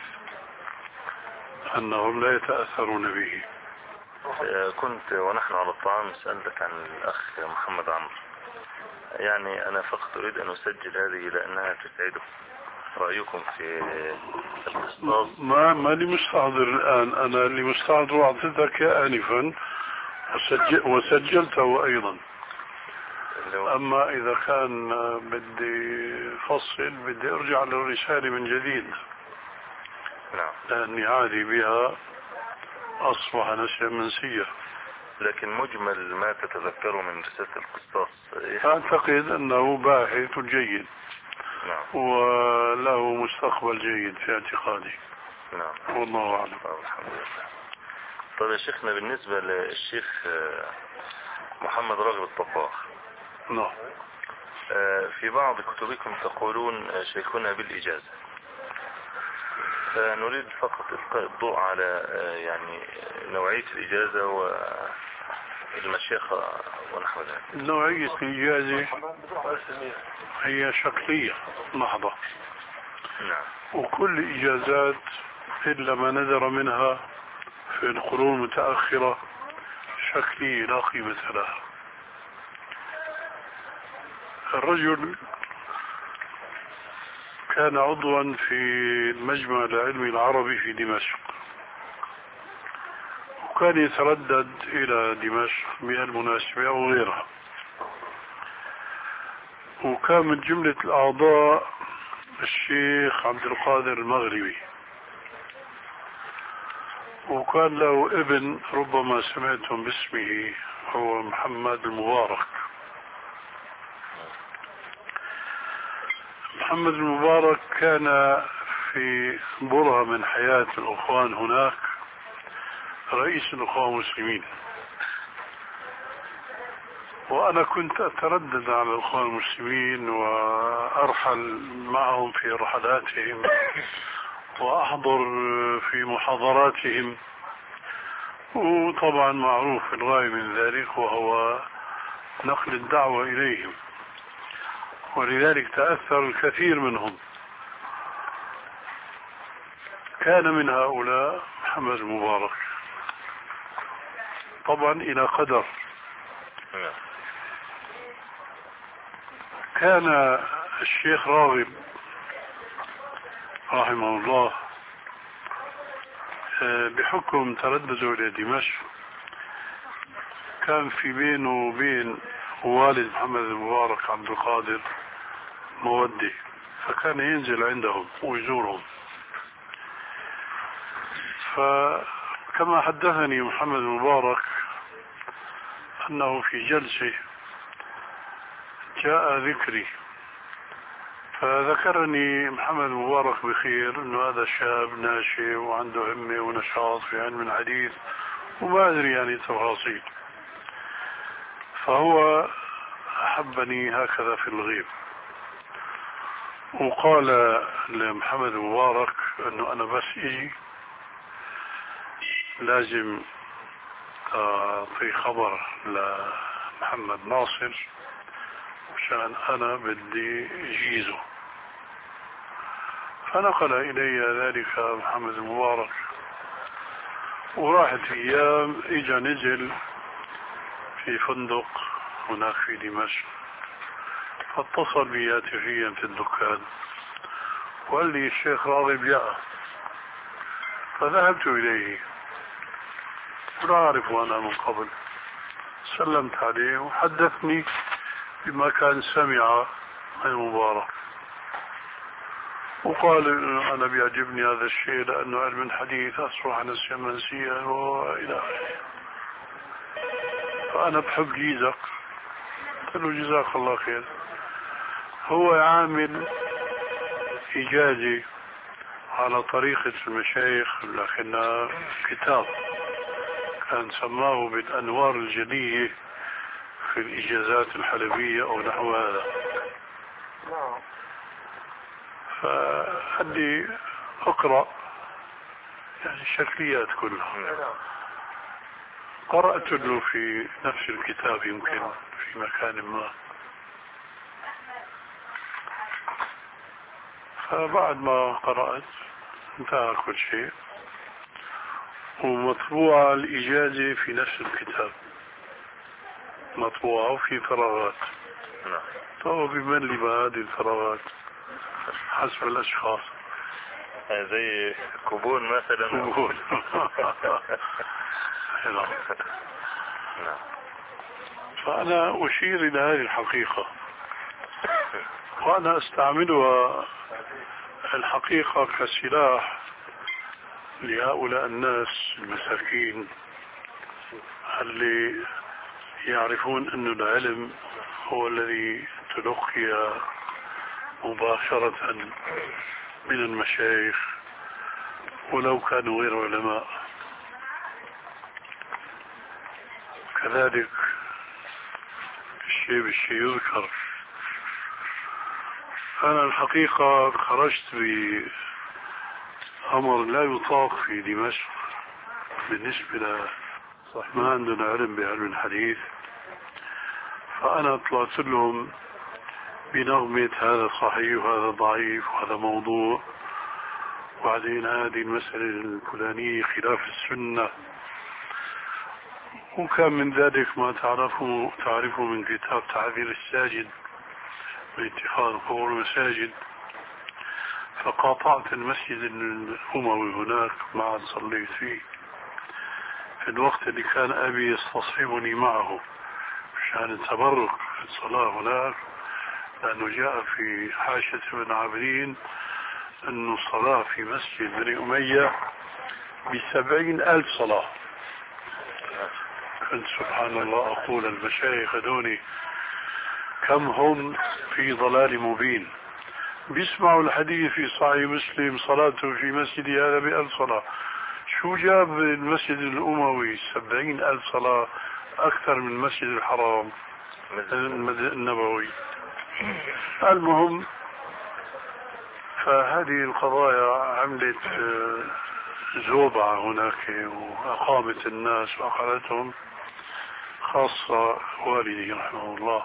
أنهم لا يتأثرون به. كنت ونحن على الطعام سألتك عن الأخ محمد عمرو، يعني أنا فقط أريد أن أسجل هذه لأنها تسعده. رأيكم في القصاص؟ ما ما لي مستحضر الآن، أنا اللي مستحضر أعطيتك آنفا وسجل وسجلته أيضا. أما إذا كان بدي فصل بدي أرجع للرسالة من جديد. نعم. لأني عادي بها أصبح نسيا منسيا. لكن مجمل ما تتذكره من رسالة القصاص؟ أعتقد أنه باحث جيد. نعم. وله مستقبل جيد في اعتقادي. نعم. والله أعلم. الحمد لله. طيب يا شيخنا، بالنسبة للشيخ محمد راغب الطباخ، نعم، في بعض كتبكم تقولون شيخنا بالإجازة، فنريد فقط إلقاء الضوء على يعني نوعية الإجازة والمشيخة ونحو ذلك. نوعية الإجازة هي شكلية محضة. نعم. وكل إجازات إلا ما نذر منها في القرون المتأخرة شكلية لا قيمة لها. الرجل كان عضوا في المجمع العلمي العربي في دمشق، وكان يتردد إلى دمشق بهالمناسبة أو غيرها، وكان من جملة الأعضاء الشيخ عبد القادر المغربي، وكان له ابن ربما سمعتم باسمه هو محمد المبارك. محمد المبارك كان في برهة من حياة الأخوان هناك رئيس الأخوان المسلمين، وأنا كنت أتردد على الأخوان المسلمين وأرحل معهم في رحلاتهم وأحضر في محاضراتهم، وطبعا معروف الغاية من ذلك وهو نقل الدعوة إليهم، ولذلك تأثر الكثير منهم. كان من هؤلاء محمد المبارك، طبعا إلى قدر. كان الشيخ راغب رحمه الله بحكم تردده إلى دمشق كان في بينه وبين والد محمد المبارك عبد القادر مودة، فكان ينزل عندهم ويزورهم. فكما حدثني محمد المبارك أنه في جلسة جاء ذكري، فذكرني محمد المبارك بخير أنه هذا شاب ناشئ وعنده همة ونشاط في علم الحديث وما أدري يعني تفاصيل، فهو أحبني هكذا في الغيب، وقال لمحمد المبارك أنه أنا بس إجي لازم أعطي خبر لمحمد ناصر عشان أنا بدي أجيزه. فنقل إلي ذلك محمد المبارك، وراحت أيام إجا نزل في فندق هناك في دمشق، فاتصل بي هاتفيا في الدكان وقال لي الشيخ راغب جاء، فذهبت إليه لا أعرفه أنا من قبل، سلمت عليه وحدثني بما كان سمع من مبارك، وقال أنا بيعجبني هذا الشيء لأنه علم الحديث أصبح نسيا منسيا وإلى آخره. فأنا بحب جيزك، قلت له جزاك الله خير. هو عامل إجازي على طريقة المشايخ، لكن كتاب كان سماه بالأنوار الجلية في الإجازات الحلبية أو نحو هذا. فعندي أقرأ يعني الشكليات كلها. قرأت له في نفس الكتاب يمكن في مكان ما، فبعد ما قرأت انتهى كل شيء، ومطبوعة الإجازة في نفس الكتاب، مطبوعة وفي فراغات. فهو بمن لي هذه الفراغات حسب الأشخاص، زي كوبون مثلا. كوبون. فأنا أشير إلى هذه الحقيقة، وأنا أستعملها الحقيقة كسلاح لهؤلاء الناس المساكين اللي يعرفون أن العلم هو الذي تلقي مباشرة من المشايخ ولو كانوا غير علماء. كذلك الشيء بالشيء يذكر. أنا الحقيقة خرجت بأمر لا يطاق في دمشق بالنسبة ل ما عندنا علم بعلم الحديث، فأنا طلعت لهم بنغمة هذا صحيح وهذا ضعيف وهذا موضوع، وبعدين هذه المسألة الفلانية خلاف السنة. وكان من ذلك ما تعرفوا تعرفوا من كتاب تعذير الساجد باتخاذ قبور المساجد. فقاطعت المسجد الأموي هناك، ما عاد صليت فيه في الوقت اللي كان أبي يستصحبني معه مشان التبرك في الصلاة هناك، لأنه جاء في حاشة ابن عابدين أنه الصلاة في مسجد بني أمية بسبعين ألف صلاة. كنت سبحان الله أقول المشايخ دوني كم هم في ضلال مبين، بيسمعوا الحديث في صحيح مسلم صلاته في مسجد هذا بألف صلاة، شو جاب المسجد الأموي سبعين ألف صلاة أكثر من المسجد الحرام النبوي. المهم، فهذه القضايا عملت زوبعة هناك وأقامت الناس وأقعدتهم، خاصة والدي رحمه الله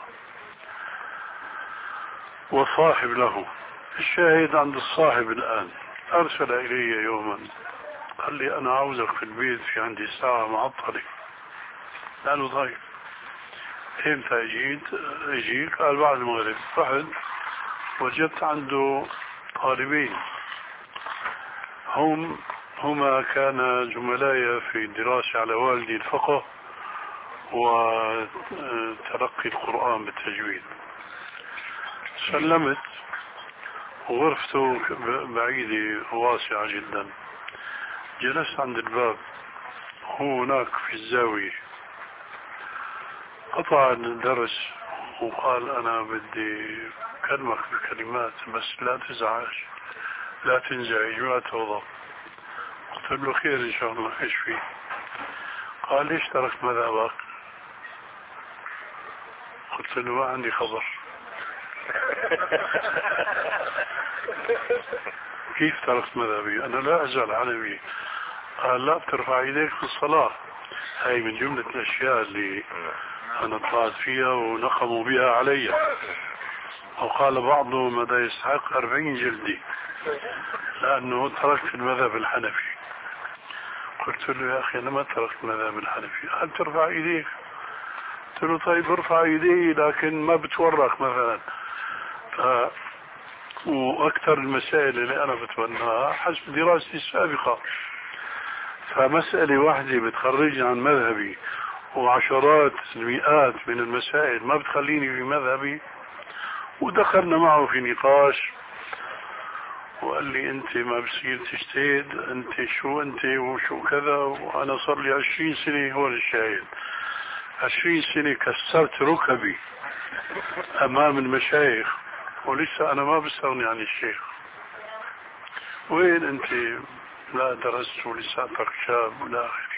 وصاحب له. الشاهد عند الصاحب الآن أرسل إلي يوما قال لي أنا عاوزك في البيت، في عندي ساعة معطلة. قالوا طيب امتى اجيت اجيك؟ قال بعد المغرب. رحت وجدت عنده طالبين، هم هما كان زملاء في الدراسة على والدي الفقه وتلقي القرآن بالتجويد. سلمت وغرفته بعيدة واسعة جدا، جلست عند الباب، هو هناك في الزاوية. قطع الدرس وقال أنا بدي أكلمك بكلمات بس لا تزعج لا تنزعج ولا تغضب. قلت له خير إن شاء الله، إيش فيه؟ قال ليش تركت مذهبك؟ قلت له ما عندي خبر. كيف تركت مذهبي؟ أنا لا أزال عنبي. قال لا بترفع يديك في الصلاة، هاي من جملة الأشياء اللي أنا طلعت فيها ونقموا بها علي. وقال بعضهم ماذا يستحق أربعين جلدي لأنه تركت المذهب الحنفي. قلت له يا أخي أنا ما تركت المذهب الحنفي. قال ترفع إيديك. قلت له طيب ارفع إيدي لكن ما بتورك مثلا. وأكثر المسائل اللي أنا بتبناها حسب دراستي السابقة. فمسألة واحدة بتخرجني عن مذهبي وعشرات المئات من المسائل ما بتخليني في مذهبي. ودخلنا معه في نقاش وقال لي انت ما بصير تجتهد، انت شو انت وشو كذا، وانا صار لي عشرين سنة هو الشاهد، عشرين سنة كسرت ركبي امام المشايخ ولسه انا ما بستغني عن الشيخ. وين انت لا درست ولساتك شاب ولا اخره.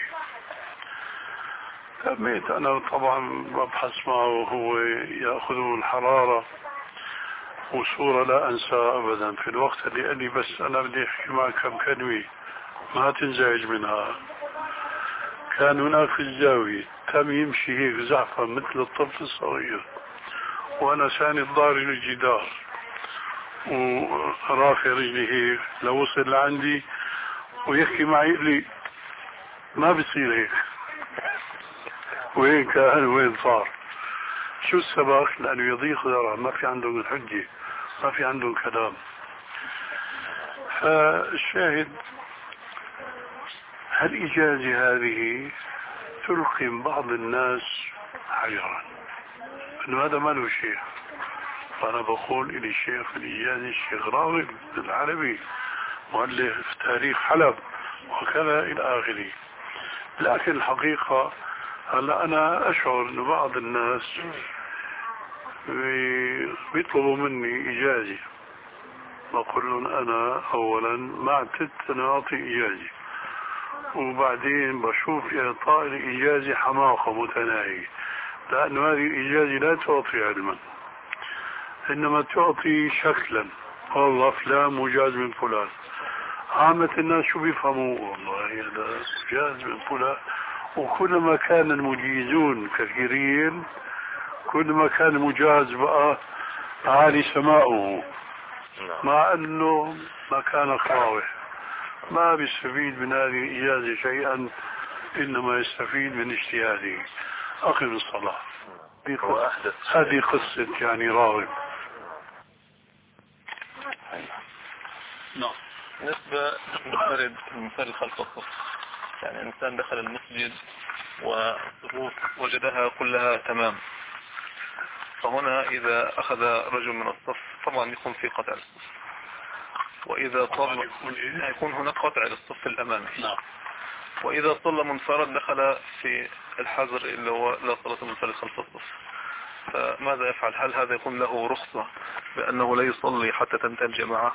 تميت انا طبعا ببحث معه وهو ياخذه الحرارة وصورة لا انساها ابدا في الوقت اللي قال لي بس انا بدي احكي معك كم كلمة ما تنزعج منها. كان هناك في الزاوية تم يمشي هيك زعفا مثل الطفل الصغير وانا ساند ظهري للجدار ورافع رجلي هيك لو وصل لعندي ويحكي معي لي ما بصير هيك. وين كان وين صار؟ شو السبب؟ لأنه يضيق ذرة، ما في عندهم الحجة، ما في عندهم كلام. فالشاهد هالإجازة هذه تلقي بعض الناس حجرا انه هذا ما له شيخ. فانا بقول الي شيخ في الإجازة الشيخ راغب العربي مؤلف تاريخ حلب وكذا الى اخره. لكن الحقيقة هلا انا اشعر انه بعض الناس بيطلبوا مني اجازة، بقول لهم انا اولا ما اعتدت انا اعطي اجازة، وبعدين بشوف اعطاء الاجازة حماقة متناهية، لانه هذه الاجازة لا تعطي علما انما تعطي شكلا. والله فلان مجاز من فلان. عامة الناس شو بيفهموا؟ والله هذا مجاز من فلان. وكلما كان المجيزون كثيرين كلما كان المجاز بقى عالي سماؤه، مع انه ما كان خاوه ما بيستفيد من هذه الإجازة شيئا، انما يستفيد من اجتهاده. اقم الصلاة. هذه قصة يعني راغب. نعم. بالنسبة للمنفرد المنفرد خلف الصف، يعني الإنسان دخل المسجد والصفوف وجدها كلها تمام، فهنا إذا أخذ رجل من الصف طبعا يكون في قطع الصف، وإذا صلى يكون هناك قطع للصف الأمامي. نعم. وإذا صلى منفرد دخل في الحظر اللي هو لا صلاة المنفرد خلف الصف، فماذا يفعل؟ هل هذا يكون له رخصة بأنه لا يصلي حتى تنتهي الجماعة؟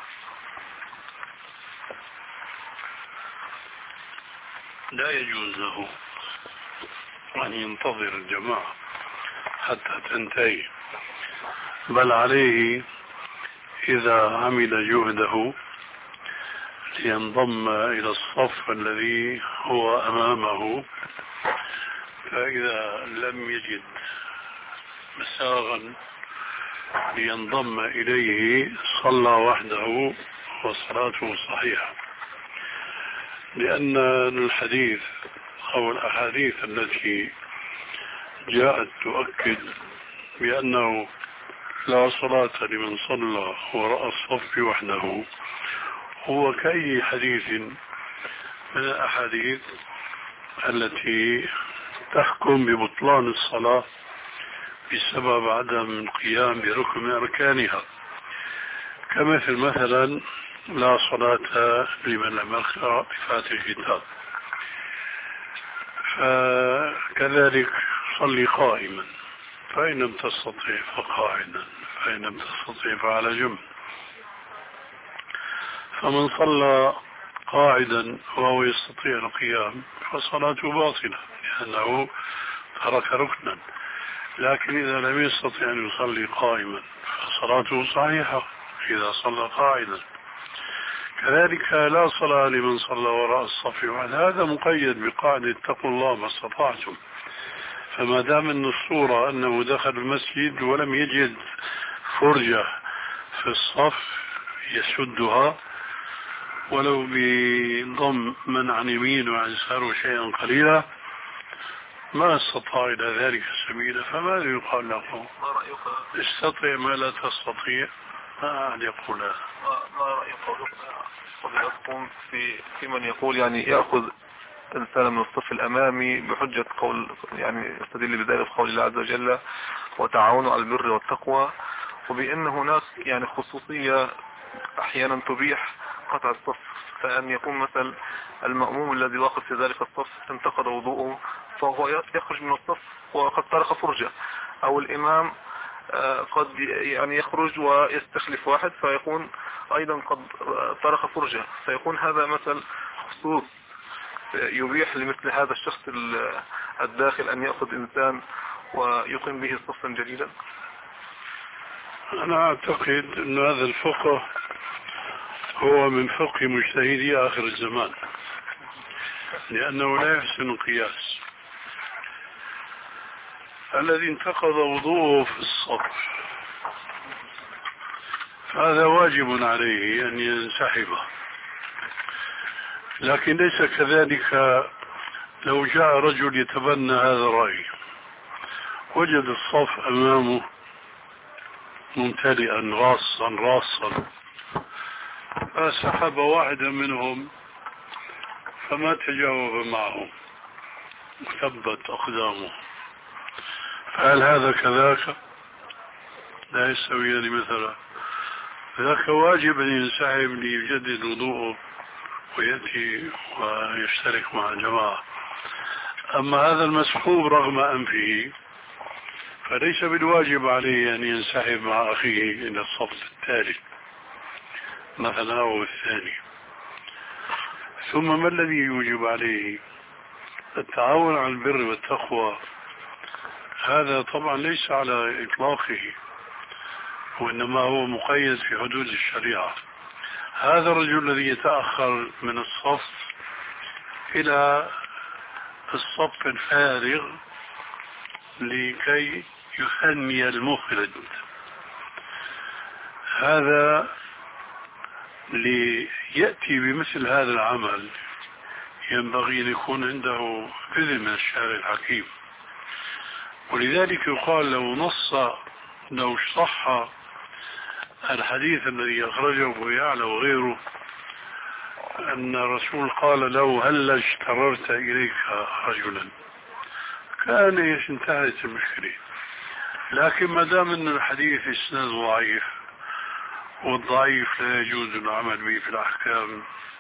لا يجوز له أن ينتظر الجماعة حتى تنتهي، بل عليه إذا عمل جهده لينضم إلى الصف الذي هو أمامه، فإذا لم يجد مساغا لينضم إليه صلى وحده وصلاته صحيحة. لأن الحديث أو الأحاديث التي جاءت تؤكد بأنه لا صلاة لمن صلى وراء الصف وحده هو كأي حديث من الأحاديث التي تحكم ببطلان الصلاة بسبب عدم القيام بركن أركانها، كمثل مثلا لا صلاة لمن لم يقرأ بفاتحة الكتاب. فكذلك صلي قائما، فإن لم تستطيع فقاعدا، فإن لم تستطيع فعلى جنب. فمن صلى قاعدا وهو يستطيع القيام فصلاته باطلة لأنه ترك ركنا، لكن إذا لم يستطيع أن يصلي قائما فصلاته صحيحة إذا صلى قاعدا. كذلك لا صلاة لمن صلى وراء الصف وحده، هذا مقيد بقاعدة اتقوا الله ما استطعتم. فما دام أن الصورة أنه دخل المسجد ولم يجد فرجة في الصف يسدها ولو بضم من عن يمين وعن يساره شيئا قليلا ما استطاع إلى ذلك سبيلا، فماذا يقال له؟ استطيع ما لا تستطيع ما يقول ما رأي فضيلتكم في في من يقول يعني يأخذ إنسان من الصف الأمامي بحجة قول يعني يستدل بذلك قول الله عز وجل وتعاونوا على البر والتقوى، وبأن هناك يعني خصوصية أحيانا تبيح قطع الصف، فأن يكون مثلا المأموم الذي واقف في ذلك الصف انتقض وضوءه فهو يخرج من الصف وقد طرق فرجة، أو الإمام قد يعني يخرج ويستخلف واحد فيكون أيضا قد طرق فرجة، فيكون هذا مثل خصوص يبيح لمثل هذا الشخص الداخل أن يأخذ إنسان ويقيم به صفا جديدا. أنا أعتقد أن هذا الفقه هو من فقه مجتهدي آخر الزمان، لأنه لا يحسن القياس. الذي انتقض وضوءه في الصف هذا واجب عليه أن ينسحب، لكن ليس كذلك لو جاء رجل يتبنى هذا الرأي وجد الصف أمامه ممتلئا راصا راصا فسحب واحدا منهم فما تجاوب معهم وثبت أقدامه، فهل هذا كذاك؟ لا يستويان مثلا. ذاك واجب أن ينسحب ليجدد وضوءه ويأتي ويشترك مع الجماعة. أما هذا المسحوب رغم أنفه فليس بالواجب عليه أن ينسحب مع أخيه إلى الصف الثالث مثلا أو الثاني. ثم ما الذي يوجب عليه؟ التعاون على البر والتقوى، هذا طبعا ليس على إطلاقه، وإنما هو مقيد في حدود الشريعة. هذا الرجل الذي يتأخر من الصف إلى الصف الفارغ لكي يهني المفرد، هذا ليأتي بمثل هذا العمل ينبغي أن يكون عنده إذن من الشارع الحكيم. ولذلك يقال لو نص لو صح الحديث الذي أخرجه أبو يعلى وغيره أن الرسول قال له هل اشتررت إليك رجلا كان انتهت المشكلة. لكن ما دام أن الحديث إسناد ضعيف والضعيف لا يجوز العمل به في الأحكام،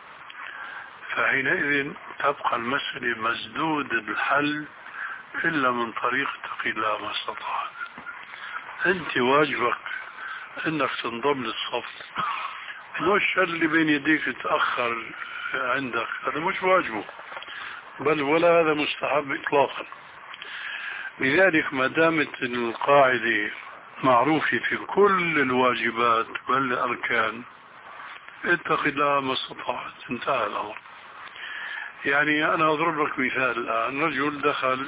فحينئذ تبقى المسألة مسدودة بالحل إلا من طريق اتقي الله ما استطعت. أنت واجبك أنك تنضم للصف، مش اللي بين يديك تأخر عندك، هذا مش واجبه، بل ولا هذا مستحب إطلاقا. لذلك ما دامت القاعدة معروفة في كل الواجبات والأركان اتق الله ما استطعت، انتهى الأمر. يعني أنا أضرب لك مثال الآن، رجل دخل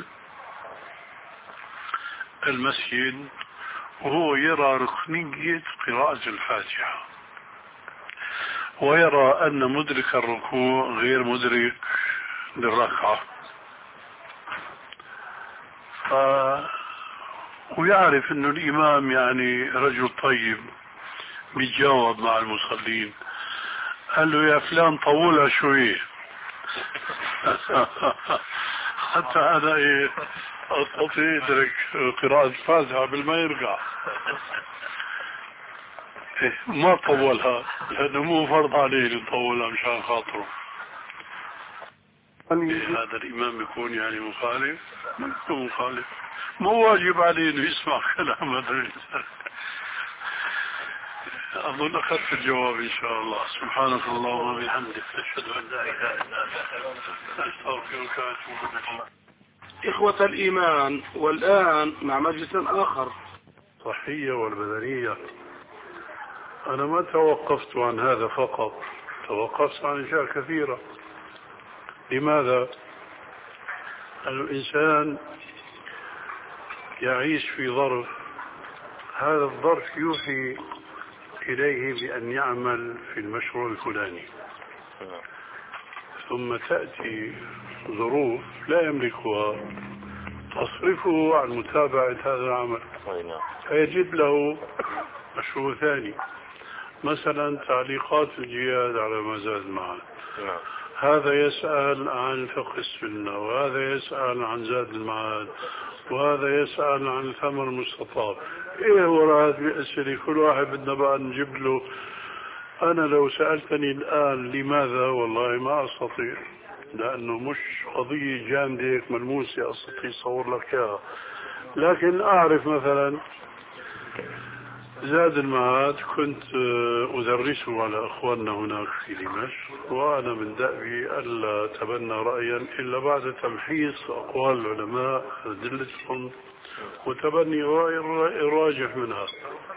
المسجد وهو يرى ركنية قراءة الفاتحة ويرى أن مدرك الركوع غير مدرك للركعة، ف... ويعرف أن الإمام يعني رجل طيب بيتجاوب مع المصلين، قال له يا فلان طولها شوية حتى هذا إيه أستطيع يدرك قراءة الفاتحة قبل ما يرجع. إيه ما طولها لأنه مو فرض عليه يطولها مشان خاطره. إيه هذا الإمام يكون يعني مخالف؟ ما يكون مخالف، مو واجب عليه إنه يسمع كلام هذا الإنسان. أظن أخذت الجواب إن شاء الله. سبحانك اللهم وبحمدك أشهد أن لا إله إلا أنت أستغفرك وأتوب إليك. إخوة الإيمان، والآن مع مجلس آخر. الصحية والبدنية، أنا ما توقفت عن هذا فقط، توقفت عن أشياء كثيرة. لماذا؟ الإنسان يعيش في ظرف، هذا الظرف يوحي إليه بأن يعمل في المشروع الفلاني، ثم تأتي ظروف لا يملكها تصرفه عن متابعة هذا العمل، فيجد له مشروع ثاني، مثلا تعليقات الجياد على ما زاد المعاد، هذا يسأل عن فقه السنة، وهذا يسأل عن زاد المعاد، وهذا يسأل عن الثمر المستطاب. ايه وراء بأسئلة كل واحد بدنا بقى نجيب له. انا لو سألتني الان لماذا، والله ما استطيع، لانه مش قضية جامدة ملموسة استطيع اصور لك اياها. لكن اعرف مثلا زاد المعاد كنت أدرسه على أخواننا هناك في دمشق، وأنا من دأبي ألا تبنى رأيا إلا بعد تمحيص أقوال العلماء أدلتهم وتبني رأي الراجح منها.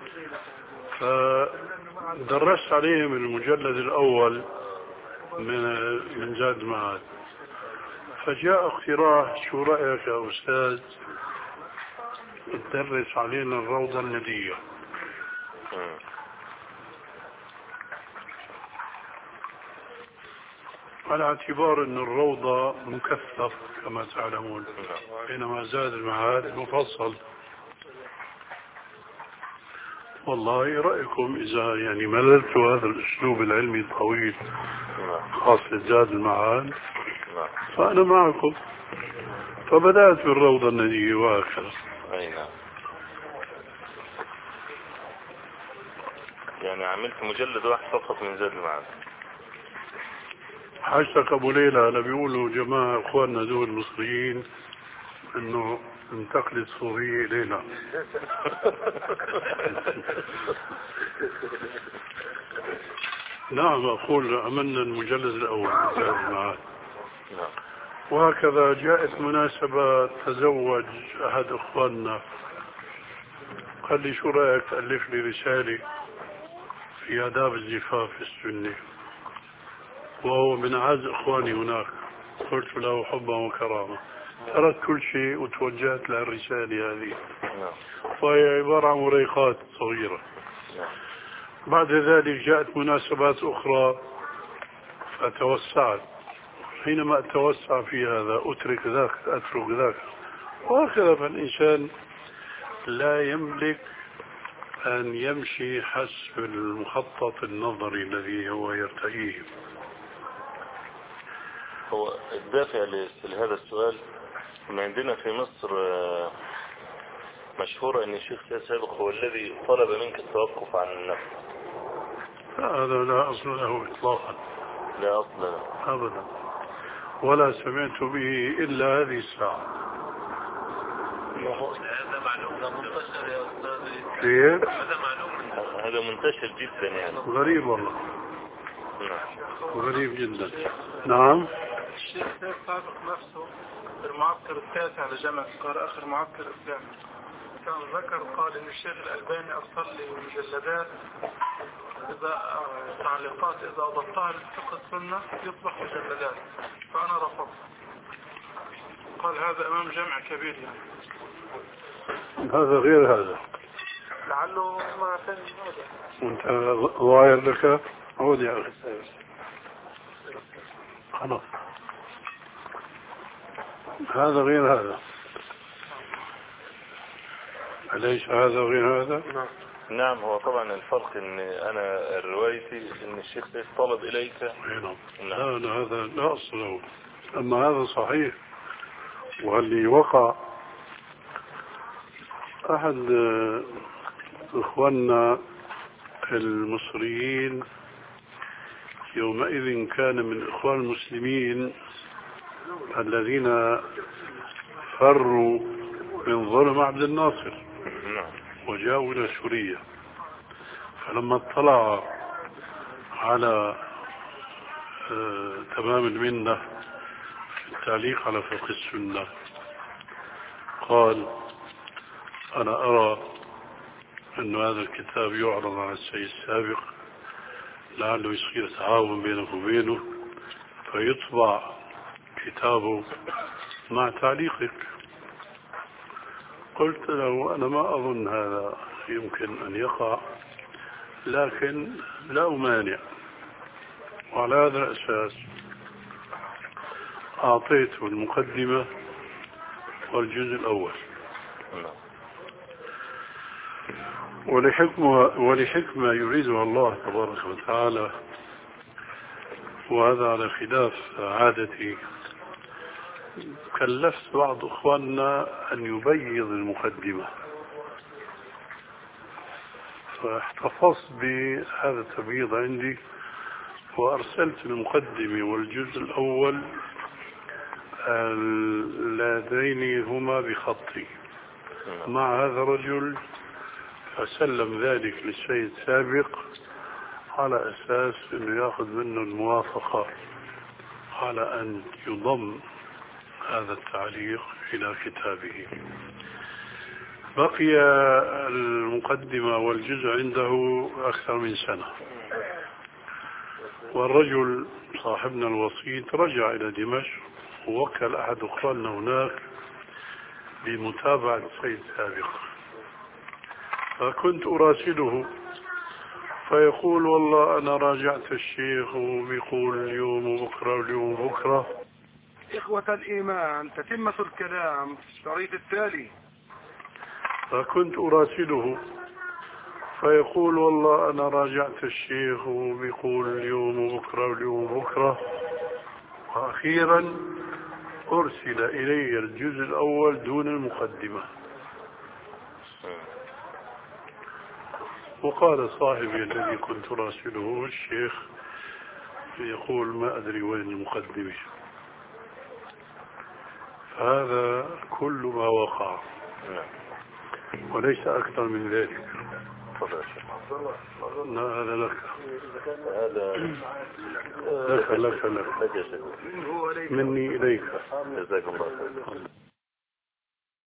فدرست عليهم المجلد الأول من من زاد المعاد، فجاء اقتراح: شو رأيك يا أستاذ تدرس علينا الروضة الندية؟ على اعتبار أن الروضة مكثف كما تعلمون، بينما زاد المعاد مفصل. والله رأيكم إذا يعني مللت هذا الأسلوب العلمي الطويل خاص لزاد المعاد فأنا معكم. فبدأت بالروضة الندية وهكذا. أي نعم. يعني عملت مجلد واحد فقط من زاد المعاد. حاجتك أبو ليلى، أنا بيقولوا جماعة إخواننا دول المصريين إنه انتقلت سوريا إلينا. نعم أقول عملنا المجلد الأول من زاد المعاد. وهكذا جاءت مناسبة تزوج أحد إخواننا، قال لي: شو رأيك تألف لي رسالة في آداب الزفاف السني؟ وهو من أعز إخواني هناك. قلت له حبا وكرامة، تركت كل شيء وتوجهت للرسالة هذه، وهي عبارة عن مريخات صغيرة. بعد ذلك جاءت مناسبات أخرى فتوسعت. حينما أتوسع في هذا أترك ذاك، أترك ذاك، وهكذا. فالإنسان لا يملك أن يمشي حسب المخطط النظري الذي هو يرتئيه. هو الدافع لهذا السؤال ان عندنا في مصر مشهورة ان الشيخ سيد سابق هو الذي طلب منك التوقف عن النفس. هذا لا أصل له إطلاقا، لا أصل له أبدا، ولا سمعت به إلا هذه الساعة. هذا معلوم منتشر يا أستاذ. كيف؟ هذا معلوم هذا منتشر جدا يعني. غريب والله. نعم. غريب جدا. نعم. الشيخ سيد سابق نفسه في المعسكر التاسع لجامعة القاهرة، آخر معسكر إسلامي، كان ذكر قال إن الشيخ الألباني أرسل لي مجلدات إذا تعليقات إذا أضفتها لفقه السنة يصبح مجلدات، فأنا رفضت. قال هذا أمام جامع كبير يعني. هذا غير هذا. لعله ما ثاني هذا. وانت ظاهر لك عود يا أخي. خلاص. هذا غير هذا. أليس هذا غير هذا؟ نعم. هو طبعا الفرق ان انا روايتي ان الشيخ سيد طلب اليك. نعم. لا لا هذا لا أصل له. أما هذا صحيح. واللي وقع أحد إخواننا المصريين يومئذ كان من إخوان المسلمين الذين فروا من ظلم عبد الناصر وجاءوا إلى سوريا. فلما اطلع على تمام المنة في التعليق على فقه السنة قال: أنا أرى أن هذا الكتاب يعرض على السيد السابق لعله يصير تعاون بينه وبينه فيطبع كتابه مع تعليقك. قلت له: أنا ما أظن هذا يمكن أن يقع، لكن لا أمانع. وعلى هذا الأساس أعطيته المقدمة والجزء الأول. ولحكمة, ولحكمة يريدها الله تبارك وتعالى، وهذا على خلاف عادتي، كلفت بعض أخواننا أن يبيض المقدمة، فاحتفظت بهذا التبييض عندي وأرسلت المقدمة والجزء الأول اللذين هما بخطي مع هذا الرجل، فسلم ذلك للسيد سابق على أساس أنه يأخذ منه الموافقة على أن يضم هذا التعليق إلى كتابه. بقي المقدمة والجزء عنده أكثر من سنة، والرجل صاحبنا الوسيط رجع إلى دمشق ووكل أحد أخواننا هناك بمتابعة السيد سابق، فكنت أراسله فيقول والله أنا راجعت الشيخ وبيقول اليوم وبكرة واليوم وبكرة. إخوة الإيمان، تتمة الكلام في الشريط التالي. فكنت أراسله فيقول والله أنا راجعت الشيخ وبيقول اليوم وبكرة واليوم وبكرة. وأخيرا أرسل إلي الجزء الأول دون المقدمة، وقال صاحبي الذي كنت راسله الشيخ يقول ما أدري وين المقدمة. هذا كل ما وقع وليس أكثر من ذلك. هذا لك هذا لك لك لك مني إليك. جزاكم الله خير.